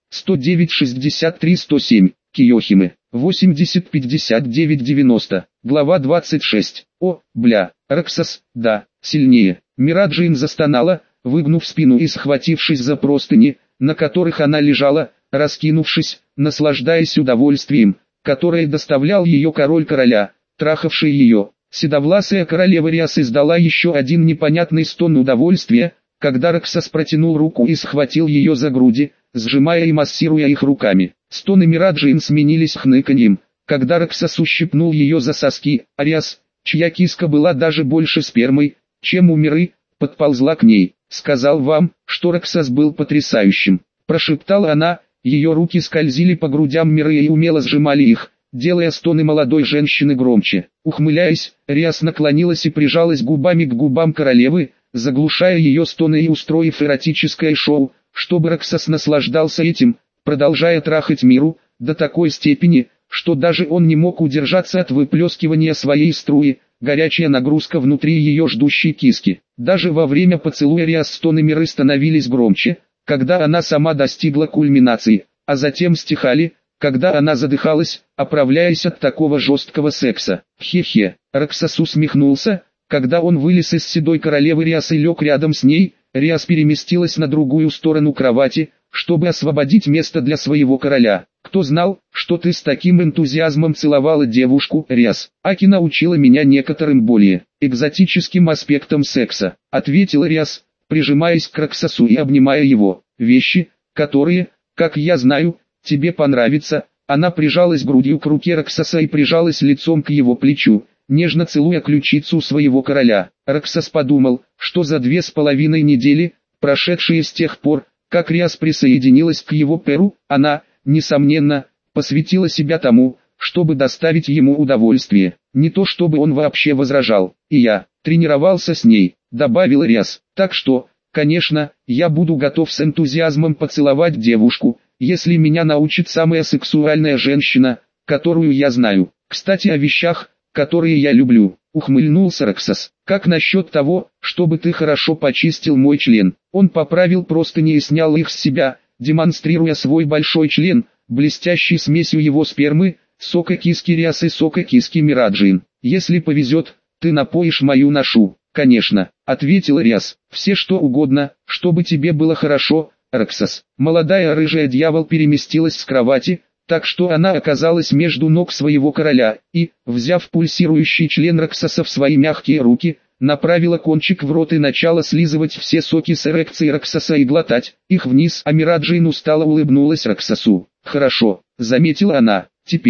109-63-107, Киохиме, 80-59-90. Глава 26. «О, бля, Раксас, да, сильнее». Мираджин застонала, выгнув спину и схватившись за простыни, на которых она лежала, раскинувшись, наслаждаясь удовольствием, которое доставлял ее король короля, трахавший ее. Седовласая королева Риас издала еще один непонятный стон удовольствия, когда Раксас протянул руку и схватил ее за груди, сжимая и массируя их руками. Стоны Мираджин сменились хныканьем, когда Раксас ущипнул ее за соски, а Риас, чья киска была даже больше спермой, чем у Миры, подползла к ней. «Сказал вам, что Раксас был потрясающим», — прошептала она, ее руки скользили по грудям Миры и умело сжимали их, делая стоны молодой женщины громче. Ухмыляясь, Риас наклонилась и прижалась губами к губам королевы, заглушая ее стоны и устроив эротическое шоу, чтобы Раксас наслаждался этим, продолжая трахать Миру, до такой степени, что даже он не мог удержаться от выплескивания своей струи, горячая нагрузка внутри ее ждущей киски. Даже во время поцелуя Риас стоны Миры становились громче, когда она сама достигла кульминации, а затем стихали, когда она задыхалась, оправляясь от такого жесткого секса. Хе-хе, Раксас усмехнулся, когда он вылез из седой королевы Риас и лег рядом с ней. Риас переместилась на другую сторону кровати, чтобы освободить место для своего короля. «Кто знал, что ты с таким энтузиазмом целовала девушку, Риас?» «Аки научила меня некоторым более экзотическим аспектам секса», — ответила Риас, прижимаясь к Раксасу и обнимая его. «Вещи, которые, как я знаю, тебе понравятся». Она прижалась грудью к руке Раксаса и прижалась лицом к его плечу, нежно целуя ключицу своего короля. Раксас подумал, что за 2,5 недели, прошедшие с тех пор, как Риас присоединилась к его перу, она, несомненно, посвятила себя тому, чтобы доставить ему удовольствие. Не то чтобы он вообще возражал. «И я тренировался с ней», — добавил Риас. «Так что, конечно, я буду готов с энтузиазмом поцеловать девушку, если меня научит самая сексуальная женщина, которую я знаю. Кстати, о вещах, которые я люблю», — ухмыльнулся Раксас. «Как насчет того, чтобы ты хорошо почистил мой член?» Он поправил простыни и снял их с себя, демонстрируя свой большой член, блестящий смесью его спермы, сока киски Риас и сока киски Мираджин. «Если повезет, ты напоишь мою ношу». «Конечно», — ответил Риас. «Все что угодно, чтобы тебе было хорошо, Раксас». Молодая рыжая дьявол переместилась с кровати, так что она оказалась между ног своего короля, и, взяв пульсирующий член Раксаса в свои мягкие руки, направила кончик в рот и начала слизывать все соки с эрекции Раксаса и глотать их вниз. А Мираджин устало улыбнулась Раксасу. «Хорошо», — заметила она, — «теперь,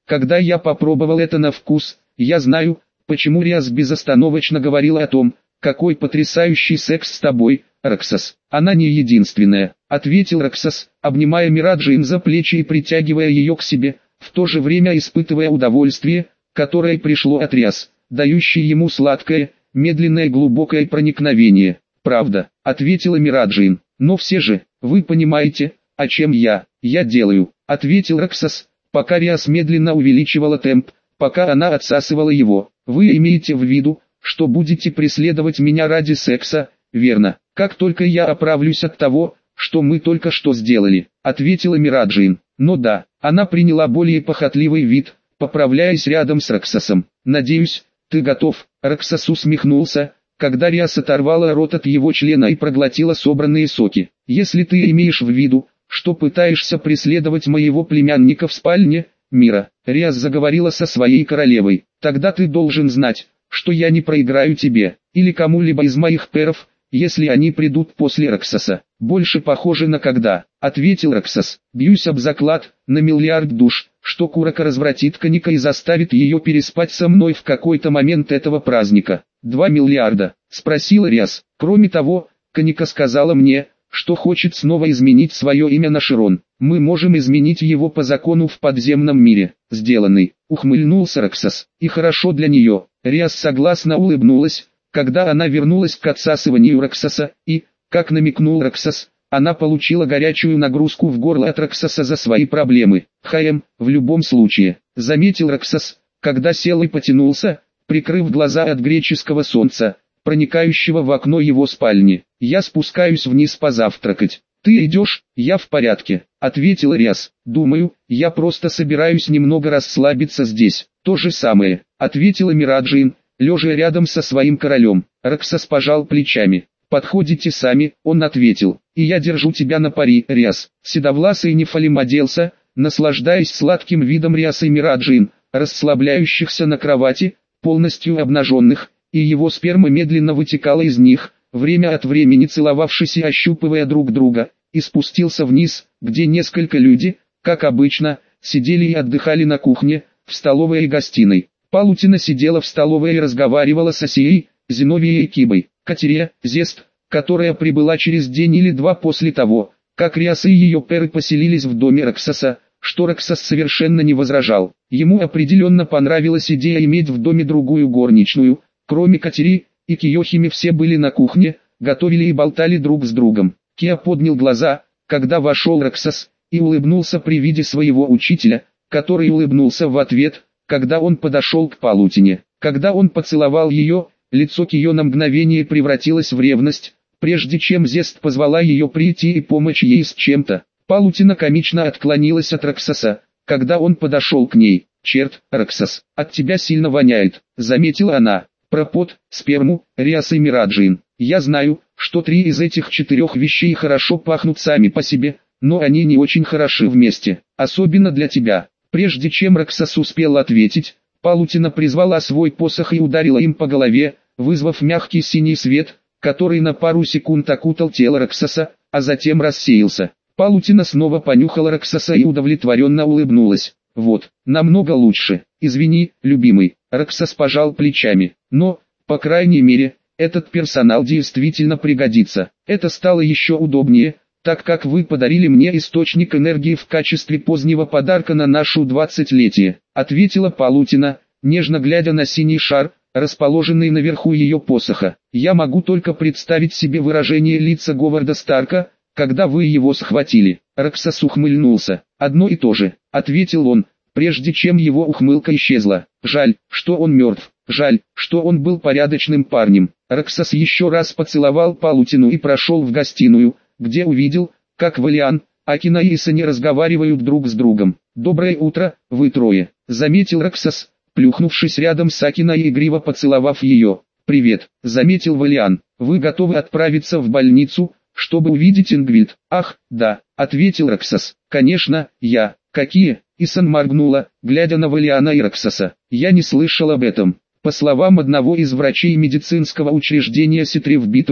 Когда я попробовал это на вкус, я знаю, почему Риас безостановочно говорила о том, какой потрясающий секс с тобой, Роксас. Она не единственная, ответил Роксас, обнимая Мираджин за плечи и притягивая ее к себе, в то же время испытывая удовольствие, которое пришло от Риас, дающее ему сладкое, медленное глубокое проникновение. «Правда», — ответила Мираджин, — «но все же, вы понимаете, о чем я делаю», — ответил Роксас, пока Риас медленно увеличивала темп, пока она отсасывала его. «Вы имеете в виду, что будете преследовать меня ради секса, верно? Как только я оправлюсь от того, что мы только что сделали», — ответила Мираджин. «Но да», она приняла более похотливый вид, поправляясь рядом с Роксасом. «Надеюсь, ты готов?» Роксас усмехнулся, когда Риас оторвала рот от его члена и проглотила собранные соки. «Если ты имеешь в виду, что пытаешься преследовать моего племянника в спальне, Мира», Риас заговорила со своей королевой, «тогда ты должен знать, что я не проиграю тебе, или кому-либо из моих перов, если они придут после Роксаса. Больше похоже на когда», — ответил Роксас. «Бьюсь об заклад, на миллиард душ, что Курака развратит Каника и заставит ее переспать со мной в какой-то момент этого праздника». 2 миллиарда, спросила Риас. «Кроме того, Каника сказала мне, что хочет снова изменить свое имя на Широн. Мы можем изменить его по закону в подземном мире». «Сделанный», — ухмыльнулся Роксас. «И хорошо для нее». Риас согласно улыбнулась, когда она вернулась к отсасыванию Роксаса, и, как намекнул Роксас, она получила горячую нагрузку в горло от Роксаса за свои проблемы. В любом случае», — заметил Роксас, когда сел и потянулся, прикрыв глаза от греческого солнца, проникающего в окно его спальни. «Я спускаюсь вниз позавтракать». «Ты идешь?» «Я в порядке», — ответил Риас. «Думаю, я просто собираюсь немного расслабиться здесь». «То же самое», — ответила Мираджин, лежа рядом со своим королем. Роксас пожал плечами. «Подходите сами», — он ответил. «И я держу тебя на пари, Риас». Седовласый Нефалим оделся, наслаждаясь сладким видом Риаса и Мираджин, расслабляющихся на кровати, полностью обнаженных, и его сперма медленно вытекала из них, время от времени целовавшись и ощупывая друг друга, и спустился вниз, где несколько людей, как обычно, сидели и отдыхали на кухне, в столовой и гостиной. Палутина сидела в столовой и разговаривала с Асией, Зиновией и Кибой. Катерия, Зест, которая прибыла через день или два после того, как Риас и ее перы поселились в доме Роксаса, что Роксас совершенно не возражал. Ему определенно понравилась идея иметь в доме другую горничную. Кроме Катери и Киохими все были на кухне, готовили и болтали друг с другом. Киа поднял глаза, когда вошел Роксас, и улыбнулся при виде своего учителя, который улыбнулся в ответ, когда он подошел к Палутине. Когда он поцеловал ее, лицо Кио на мгновение превратилось в ревность, прежде чем Зест позвала ее прийти и помочь ей с чем-то. Палутина комично отклонилась от Роксаса, когда он подошел к ней. «Черт, Роксас, от тебя сильно воняет», — заметила она. «Про пот, сперму, Риас и Мираджин. Я знаю, что 3 из этих 4 вещей хорошо пахнут сами по себе, но они не очень хороши вместе, особенно для тебя». Прежде чем Роксас успел ответить, Палутина призвала свой посох и ударила им по голове, вызвав мягкий синий свет, который на пару секунд окутал тело Роксаса, а затем рассеялся. Палутина снова понюхала Роксаса и удовлетворенно улыбнулась. «Вот, намного лучше. Извини, любимый», — Роксас пожал плечами. «Но, по крайней мере, этот персонал действительно пригодится. Это стало еще удобнее, так как вы подарили мне источник энергии в качестве позднего подарка на нашу 20-летие», — ответила Палутина, нежно глядя на синий шар, расположенный наверху ее посоха. «Я могу только представить себе выражение лица Говарда Старка, когда вы его схватили». Роксас ухмыльнулся. «Одно и то же», — ответил он, прежде чем его ухмылка исчезла. «Жаль, что он мертв. Жаль, что он был порядочным парнем». Роксас еще раз поцеловал Палутину и прошел в гостиную, где увидел, как Валиан, Акина и Исани разговаривают друг с другом. «Доброе утро, вы трое», — заметил Роксас, плюхнувшись рядом с Акиной и игриво поцеловав ее. «Привет», — заметил Валиан. «Вы готовы отправиться в больницу, чтобы увидеть Ингвильд?» «Ах, да», — ответил Роксас. «Конечно, я». «Какие?» — Исан моргнула, глядя на Валиана и Роксаса. «Я не слышал об этом». По словам одного из врачей медицинского учреждения Ситри в Битру,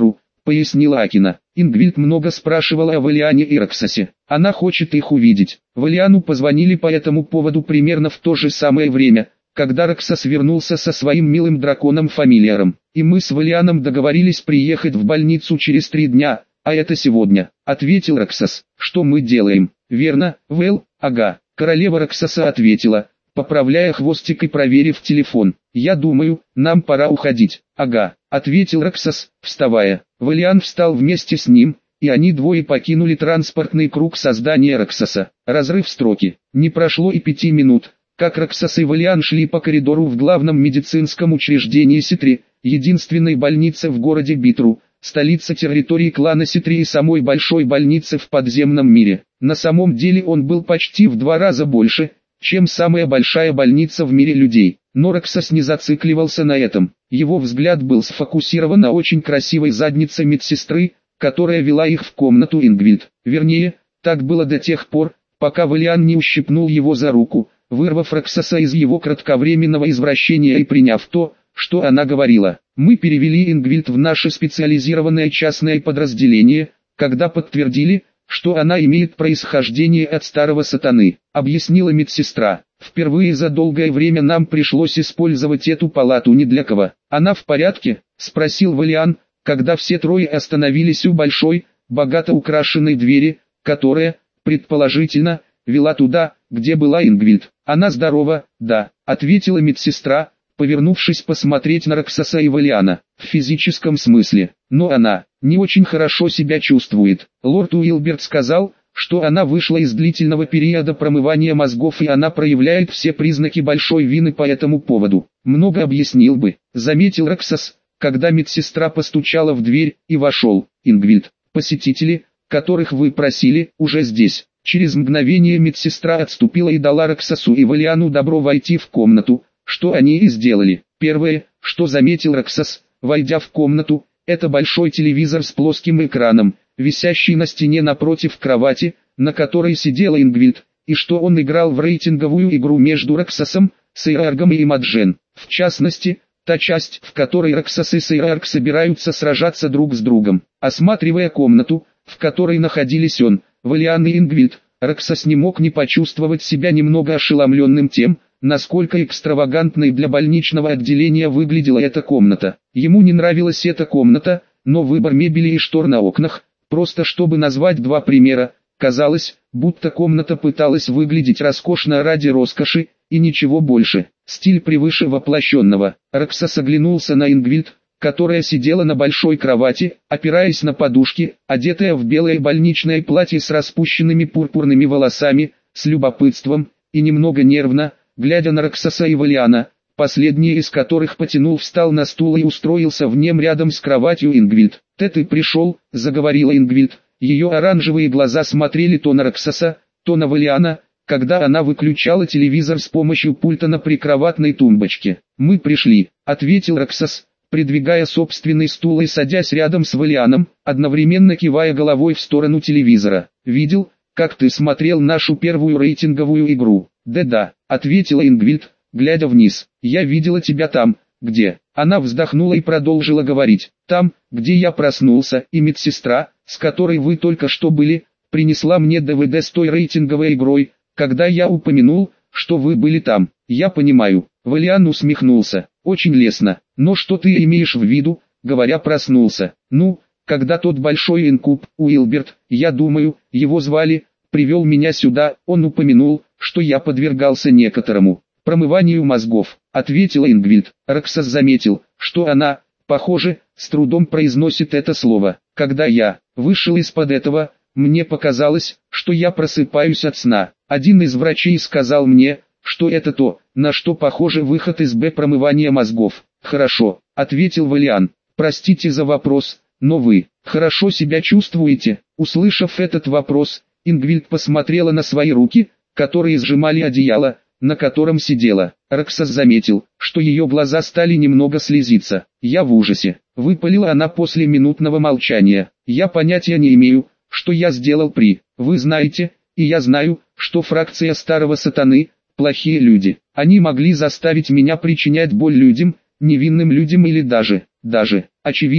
пояснила Акина. Ингвильд много спрашивала о Валиане и Роксасе. Она хочет их увидеть. Валиану позвонили по этому поводу примерно в то же самое время, когда Роксас вернулся со своим милым драконом-фамильяром. И мы с Валианом договорились приехать в больницу через 3 дня, а это сегодня, ответил Роксас. Что мы делаем? Верно, Вэл? Ага. Королева Роксаса ответила, поправляя хвостик и проверив телефон. Я думаю, нам пора уходить. Ага, ответил Роксас, вставая. Валиан встал вместе с ним, и они двое покинули транспортный круг создания Роксаса. Разрыв строки. Не прошло и 5 минут, как Роксас и Валиан шли по коридору в главном медицинском учреждении Ситри, единственной больнице в городе Битру, столица территории клана Ситри и самой большой больницы в подземном мире. На самом деле он был почти в 2 раза больше, чем самая большая больница в мире людей. Но Роксас не зацикливался на этом. Его взгляд был сфокусирован на очень красивой заднице медсестры, которая вела их в комнату Ингвильд. Вернее, так было до тех пор, пока Валиан не ущипнул его за руку, вырвав Роксаса из его кратковременного извращения и приняв то, что она говорила. Мы перевели Ингвильд в наше специализированное частное подразделение, когда подтвердили, что она имеет происхождение от старого сатаны, объяснила медсестра. Впервые за долгое время нам пришлось использовать эту палату не для кого. Она в порядке? Спросил Валиан, когда все трое остановились у большой, богато украшенной двери, которая, предположительно, вела туда, где была Ингвильд. Она здорова, да, ответила медсестра, повернувшись посмотреть на Роксаса и Валиана. В физическом смысле, но она не очень хорошо себя чувствует. Лорд Уилберт сказал, что она вышла из длительного периода промывания мозгов и она проявляет все признаки большой вины по этому поводу. Много объяснил бы, заметил Роксас, когда медсестра постучала в дверь и вошел. Ингвильд, посетители, которых вы просили, уже здесь. Через мгновение медсестра отступила и дала Роксасу и Валиану добро войти в комнату, что они и сделали. Первое, что заметил Роксас, войдя в комнату, это большой телевизор с плоским экраном, висящий на стене напротив кровати, на которой сидела Ингвильд, и что он играл в рейтинговую игру между Роксасом, Сейраргом и Имаджен. В частности, та часть, в которой Роксас и Сейрарг собираются сражаться друг с другом. Осматривая комнату, в которой находились он, Валиан и Ингвильд, Роксас не мог не почувствовать себя немного ошеломленным тем, насколько экстравагантной для больничного отделения выглядела эта комната. Ему не нравилась эта комната, но выбор мебели и штор на окнах, просто чтобы назвать 2 примера, казалось, будто комната пыталась выглядеть роскошно ради роскоши, и ничего больше. Стиль превыше воплощенного. Роксас оглянулся на Ингвильд, которая сидела на большой кровати, опираясь на подушки, одетая в белое больничное платье с распущенными пурпурными волосами, с любопытством, и немного нервно, глядя на Роксаса и Валиана, последний из которых встал на стул и устроился в нем рядом с кроватью Ингвильд. «Ты пришел», — заговорила Ингвильд, ее оранжевые глаза смотрели то на Роксаса, то на Валиана, когда она выключала телевизор с помощью пульта на прикроватной тумбочке. «Мы пришли», — ответил Роксас, придвигая собственный стул и садясь рядом с Валианом, одновременно кивая головой в сторону телевизора. «Видел, как ты смотрел нашу первую рейтинговую игру?» «Да-да», — ответила Ингвильд, глядя вниз. «Я видела тебя там, где...» Она вздохнула и продолжила говорить. «Там, где я проснулся, и медсестра, с которой вы только что были, принесла мне ДВД с той рейтинговой игрой, когда я упомянул, что вы были там. Я понимаю». Валиан усмехнулся. «Очень лестно. Но что ты имеешь в виду, говоря проснулся?» «Ну, когда тот большой инкуб, Уилберт, я думаю, его звали, привел меня сюда, он упомянул, что я подвергался некоторому промыванию мозгов», — ответила Ингвильд. Роксас заметил, что она, похоже, с трудом произносит это слово. «Когда я вышел из-под этого, мне показалось, что я просыпаюсь от сна. Один из врачей сказал мне, что это то, на что похоже выход из промывания мозгов». «Хорошо», — ответил Валиан. «Простите за вопрос, но вы хорошо себя чувствуете?» Услышав этот вопрос, Ингвильд посмотрела на свои руки, которые сжимали одеяло, на котором сидела. Роксас заметил, что ее глаза стали немного слезиться. «Я в ужасе», — выпалила она после минутного молчания. «Я понятия не имею, что я сделал Вы знаете, и я знаю, что фракция старого сатаны — плохие люди. Они могли заставить меня причинять боль людям, невинным людям или даже, очевидно,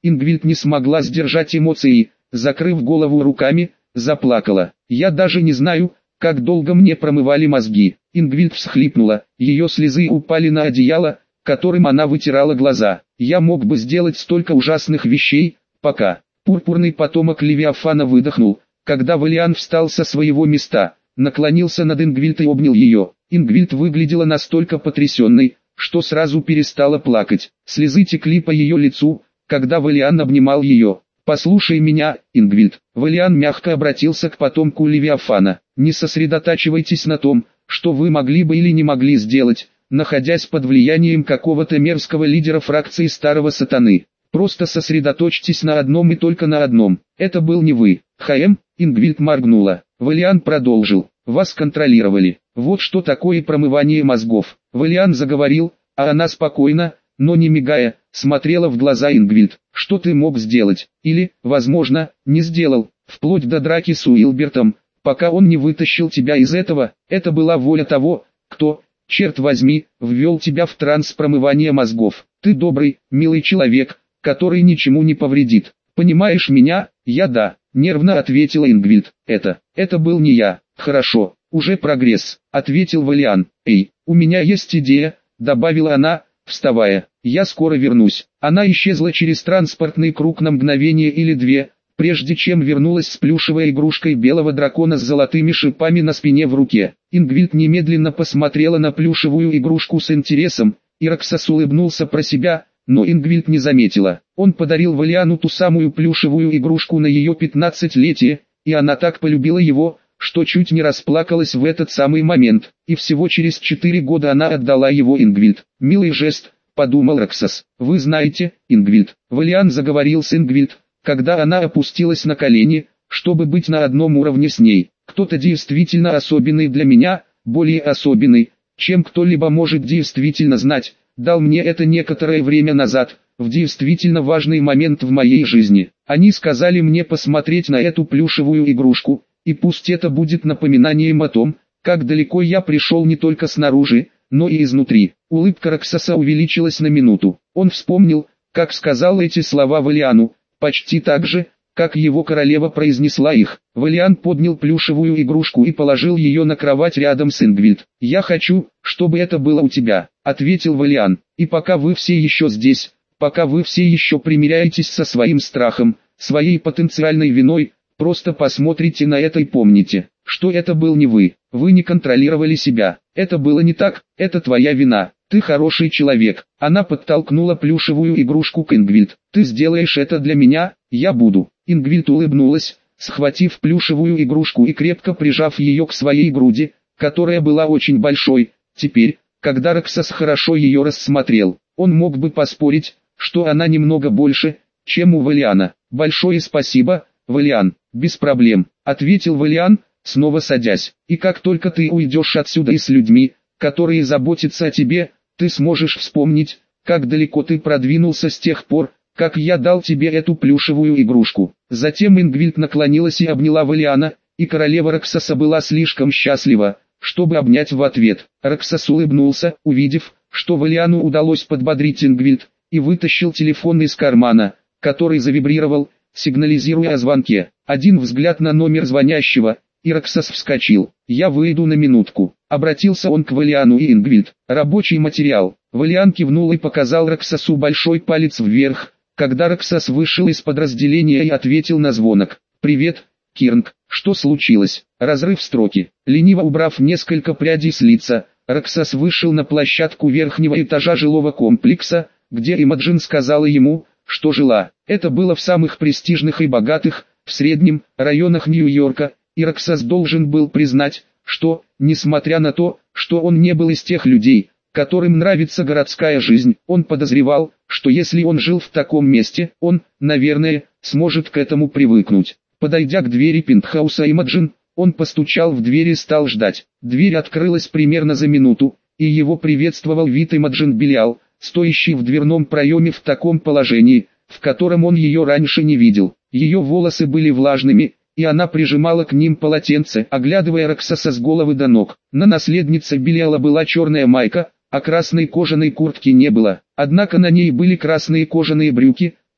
Ингвильд не смогла сдержать эмоции, закрыв голову руками, заплакала. «Я даже не знаю, как долго мне промывали мозги». Ингвильд всхлипнула, ее слезы упали на одеяло, которым она вытирала глаза. «Я мог бы сделать столько ужасных вещей, пока...» Пурпурный потомок Левиафана выдохнул, когда Валиан встал со своего места, наклонился над Ингвильд и обнял ее. Ингвильд выглядела настолько потрясенной, что сразу перестала плакать. Слезы текли по ее лицу, когда Валиан обнимал ее. «Послушай меня, Ингвильд». Валиан мягко обратился к потомку Левиафана. «Не сосредотачивайтесь на том, что вы могли бы или не могли сделать, находясь под влиянием какого-то мерзкого лидера фракции Старого Сатаны. Просто сосредоточьтесь на одном и только на одном. Это был не вы». Ингвильд моргнула. Валиан продолжил. «Вас контролировали. Вот что такое промывание мозгов». Валиан заговорил, а она спокойно, но не мигая, смотрела в глаза Ингвильд. «Что ты мог сделать? Или, возможно, не сделал, вплоть до драки с Уилбертом, пока он не вытащил тебя из этого? Это была воля того, кто, черт возьми, ввел тебя в транс промывания мозгов. Ты добрый, милый человек, который ничему не повредит. Понимаешь меня?» «Я да», — нервно ответила Ингвильд. Это был не я». «Хорошо, уже прогресс», — ответил Валиан. «Эй, у меня есть идея», — добавила она, вставая. «Я скоро вернусь». Она исчезла через транспортный круг на мгновение или две, прежде чем вернулась с плюшевой игрушкой белого дракона с золотыми шипами на спине в руке. Ингвильд немедленно посмотрела на плюшевую игрушку с интересом, и Роксас улыбнулся про себя, но Ингвильд не заметила. Он подарил Валиану ту самую плюшевую игрушку на ее 15-летие, и она так полюбила его, что чуть не расплакалась в этот самый момент, и всего через 4 года она отдала его Ингвильд. «Милый жест», — подумал Роксас. «Вы знаете, Ингвильд», — Валиан заговорил с Ингвильд, когда она опустилась на колени, чтобы быть на одном уровне с ней. «Кто-то действительно особенный для меня, более особенный, чем кто-либо может действительно знать, дал мне это некоторое время назад, в действительно важный момент в моей жизни. Они сказали мне посмотреть на эту плюшевую игрушку, и пусть это будет напоминанием о том, как далеко я пришел не только снаружи, но и изнутри». Улыбка Роксаса увеличилась на минуту. Он вспомнил, как сказал эти слова Валиану, почти так же, как его королева произнесла их. Валиан поднял плюшевую игрушку и положил ее на кровать рядом с Ингвильд. «Я хочу, чтобы это было у тебя», — ответил Валиан. «И пока вы все еще здесь, пока вы все еще примиряетесь со своим страхом, своей потенциальной виной, просто посмотрите на это и помните, что это был не вы. Вы не контролировали себя. Это было не так, это твоя вина. Ты хороший человек». Она подтолкнула плюшевую игрушку к Ингвильд. «Ты сделаешь это для меня, я буду». Ингвильд улыбнулась, схватив плюшевую игрушку и крепко прижав ее к своей груди, которая была очень большой. Теперь, когда Роксас хорошо ее рассмотрел, он мог бы поспорить, что она немного больше, чем у Валиана. «Большое спасибо, Валиан». «Без проблем», — ответил Валиан, снова садясь. «И как только ты уйдешь отсюда и с людьми, которые заботятся о тебе, ты сможешь вспомнить, как далеко ты продвинулся с тех пор, как я дал тебе эту плюшевую игрушку». Затем Ингвильд наклонилась и обняла Валиана, и королева Роксаса была слишком счастлива, чтобы обнять в ответ. Роксас улыбнулся, увидев, что Валиану удалось подбодрить Ингвильд, и вытащил телефон из кармана, который завибрировал, сигнализируя о звонке. Один взгляд на номер звонящего, и Роксас вскочил. «Я выйду на минутку», — обратился он к Валиану и Ингвильд. «Рабочий материал». Валиан кивнул и показал Роксасу большой палец вверх, когда Роксас вышел из подразделения и ответил на звонок. «Привет, Кирнг, что случилось?» Разрыв строки. Лениво убрав несколько прядей с лица, Роксас вышел на площадку верхнего этажа жилого комплекса, где Имаджин сказала ему, что жила. Это было в самых престижных и богатых, в среднем, районах Нью-Йорка, и Роксас должен был признать, что, несмотря на то, что он не был из тех людей, которым нравится городская жизнь, он подозревал, что если он жил в таком месте, он, наверное, сможет к этому привыкнуть. Подойдя к двери пентхауса Имаджин, он постучал в дверь и стал ждать. Дверь открылась примерно за минуту, и его приветствовал вид Имаджин Белиал, стоящий в дверном проеме в таком положении, в котором он ее раньше не видел. Ее волосы были влажными, и она прижимала к ним полотенце, оглядывая Роксаса с головы до ног. На наследнице Белиала была черная майка, а красной кожаной куртки не было. Однако на ней были красные кожаные брюки,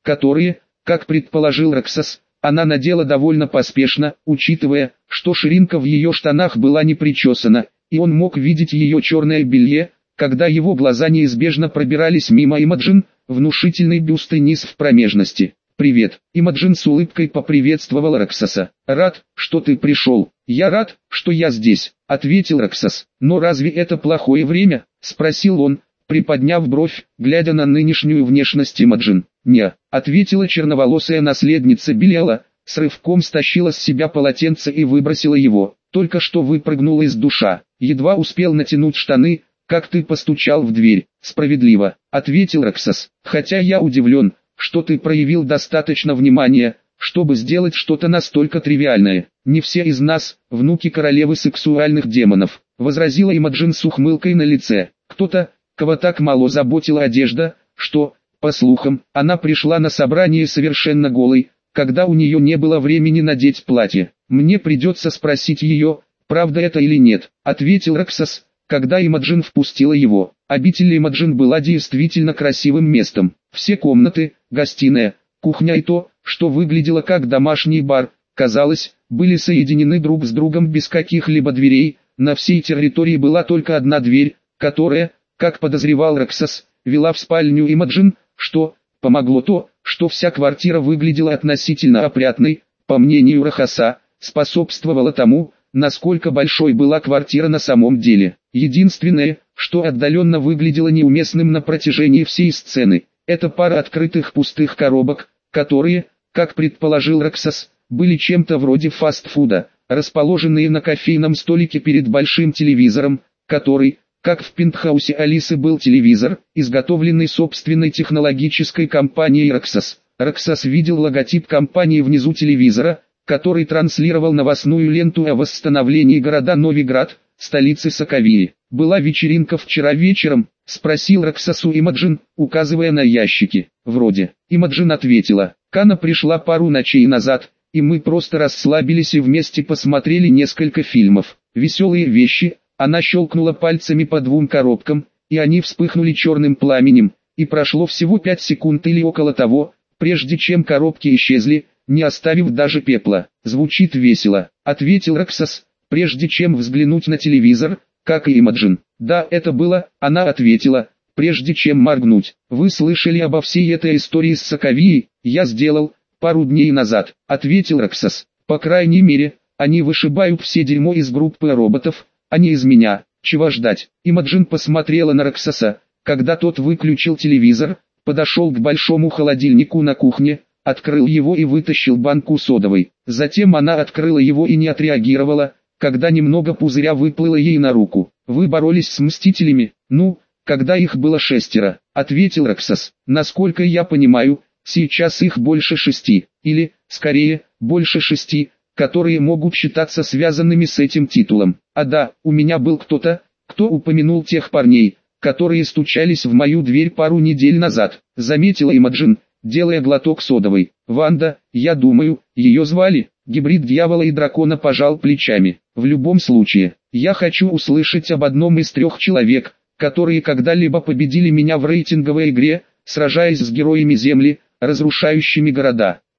которые, как предположил Роксас, она надела довольно поспешно, учитывая, что ширинка в ее штанах была не причесана, и он мог видеть ее черное белье, когда его глаза неизбежно пробирались мимо Имаджин, внушительный бюст и низ в промежности. «Привет», Имаджин с улыбкой поприветствовал Роксаса. «Рад, что ты пришел». «Я рад, что я здесь», ответил Роксас. «Но разве это плохое время?» спросил он, приподняв бровь, глядя на нынешнюю внешность Имаджин. «Не», ответила черноволосая наследница Белиала, с рывком стащила с себя полотенце и выбросила его. «Только что выпрыгнула из душа, едва успел натянуть штаны, как ты постучал в дверь». «Справедливо», ответил Роксас, «хотя я удивлен, что ты проявил достаточно внимания, чтобы сделать что-то настолько тривиальное. Не все из нас, внуки королевы сексуальных демонов», возразила Имаджин с ухмылкой на лице. «Кто-то, кого так мало заботила одежда, что, по слухам, она пришла на собрание совершенно голой, когда у нее не было времени надеть платье. Мне придется спросить ее, правда это или нет», ответил Роксас, когда Имаджин впустила его. Обитель Имаджин была действительно красивым местом. Все комнаты, гостиная, кухня и то, что выглядело как домашний бар, казалось, были соединены друг с другом без каких-либо дверей. На всей территории была только одна дверь, которая, как подозревал Роксас, вела в спальню Имаджин, что помогло то, что вся квартира выглядела относительно опрятной, по мнению Рохаса, способствовало тому, насколько большой была квартира на самом деле. Единственное, что отдаленно выглядело неуместным на протяжении всей сцены, это пара открытых пустых коробок, которые, как предположил Роксас, были чем-то вроде фастфуда, расположенные на кофейном столике перед большим телевизором, который, как в пентхаусе Алисы был телевизор, изготовленный собственной технологической компанией Роксас. Роксас видел логотип компании внизу телевизора, который транслировал новостную ленту о восстановлении города Новиград, столицы Соковии. «Была вечеринка вчера вечером?» — спросил Роксасу Имаджин, указывая на ящики. «Вроде». Имаджин ответила. «Кана пришла пару ночей назад, и мы просто расслабились и вместе посмотрели несколько фильмов. Веселые вещи». Она щелкнула пальцами по двум коробкам, и они вспыхнули черным пламенем, и прошло всего 5 секунд или около того, прежде чем коробки исчезли, не оставив даже пепла. «Звучит весело», — ответил Роксас, прежде чем взглянуть на телевизор, как и Имаджин. «Да, это было», — она ответила, прежде чем моргнуть. «Вы слышали обо всей этой истории с Соковией?» «Я сделал, пару дней назад», — ответил Роксас. «По крайней мере, они вышибают все дерьмо из группы роботов, а не из меня. Чего ждать?» Имаджин посмотрела на Роксаса, когда тот выключил телевизор, подошел к большому холодильнику на кухне, открыл его и вытащил банку содовой. Затем она открыла его и не отреагировала, когда немного пузыря выплыло ей на руку. «Вы боролись с Мстителями?» «Ну, когда их было 6, ответил Роксас. «Насколько я понимаю, сейчас их больше 6, или, скорее, больше 6, которые могут считаться связанными с этим титулом. А да, у меня был кто-то, кто упомянул тех парней, которые стучались в мою дверь пару недель назад», заметила Имаджин, делая глоток содовой. «Ванда, я думаю, ее звали?» Гибрид дьявола и дракона пожал плечами. «В любом случае, я хочу услышать об одном из 3 человек, которые когда-либо победили меня в рейтинговой игре, сражаясь с героями Земли, разрушающими города.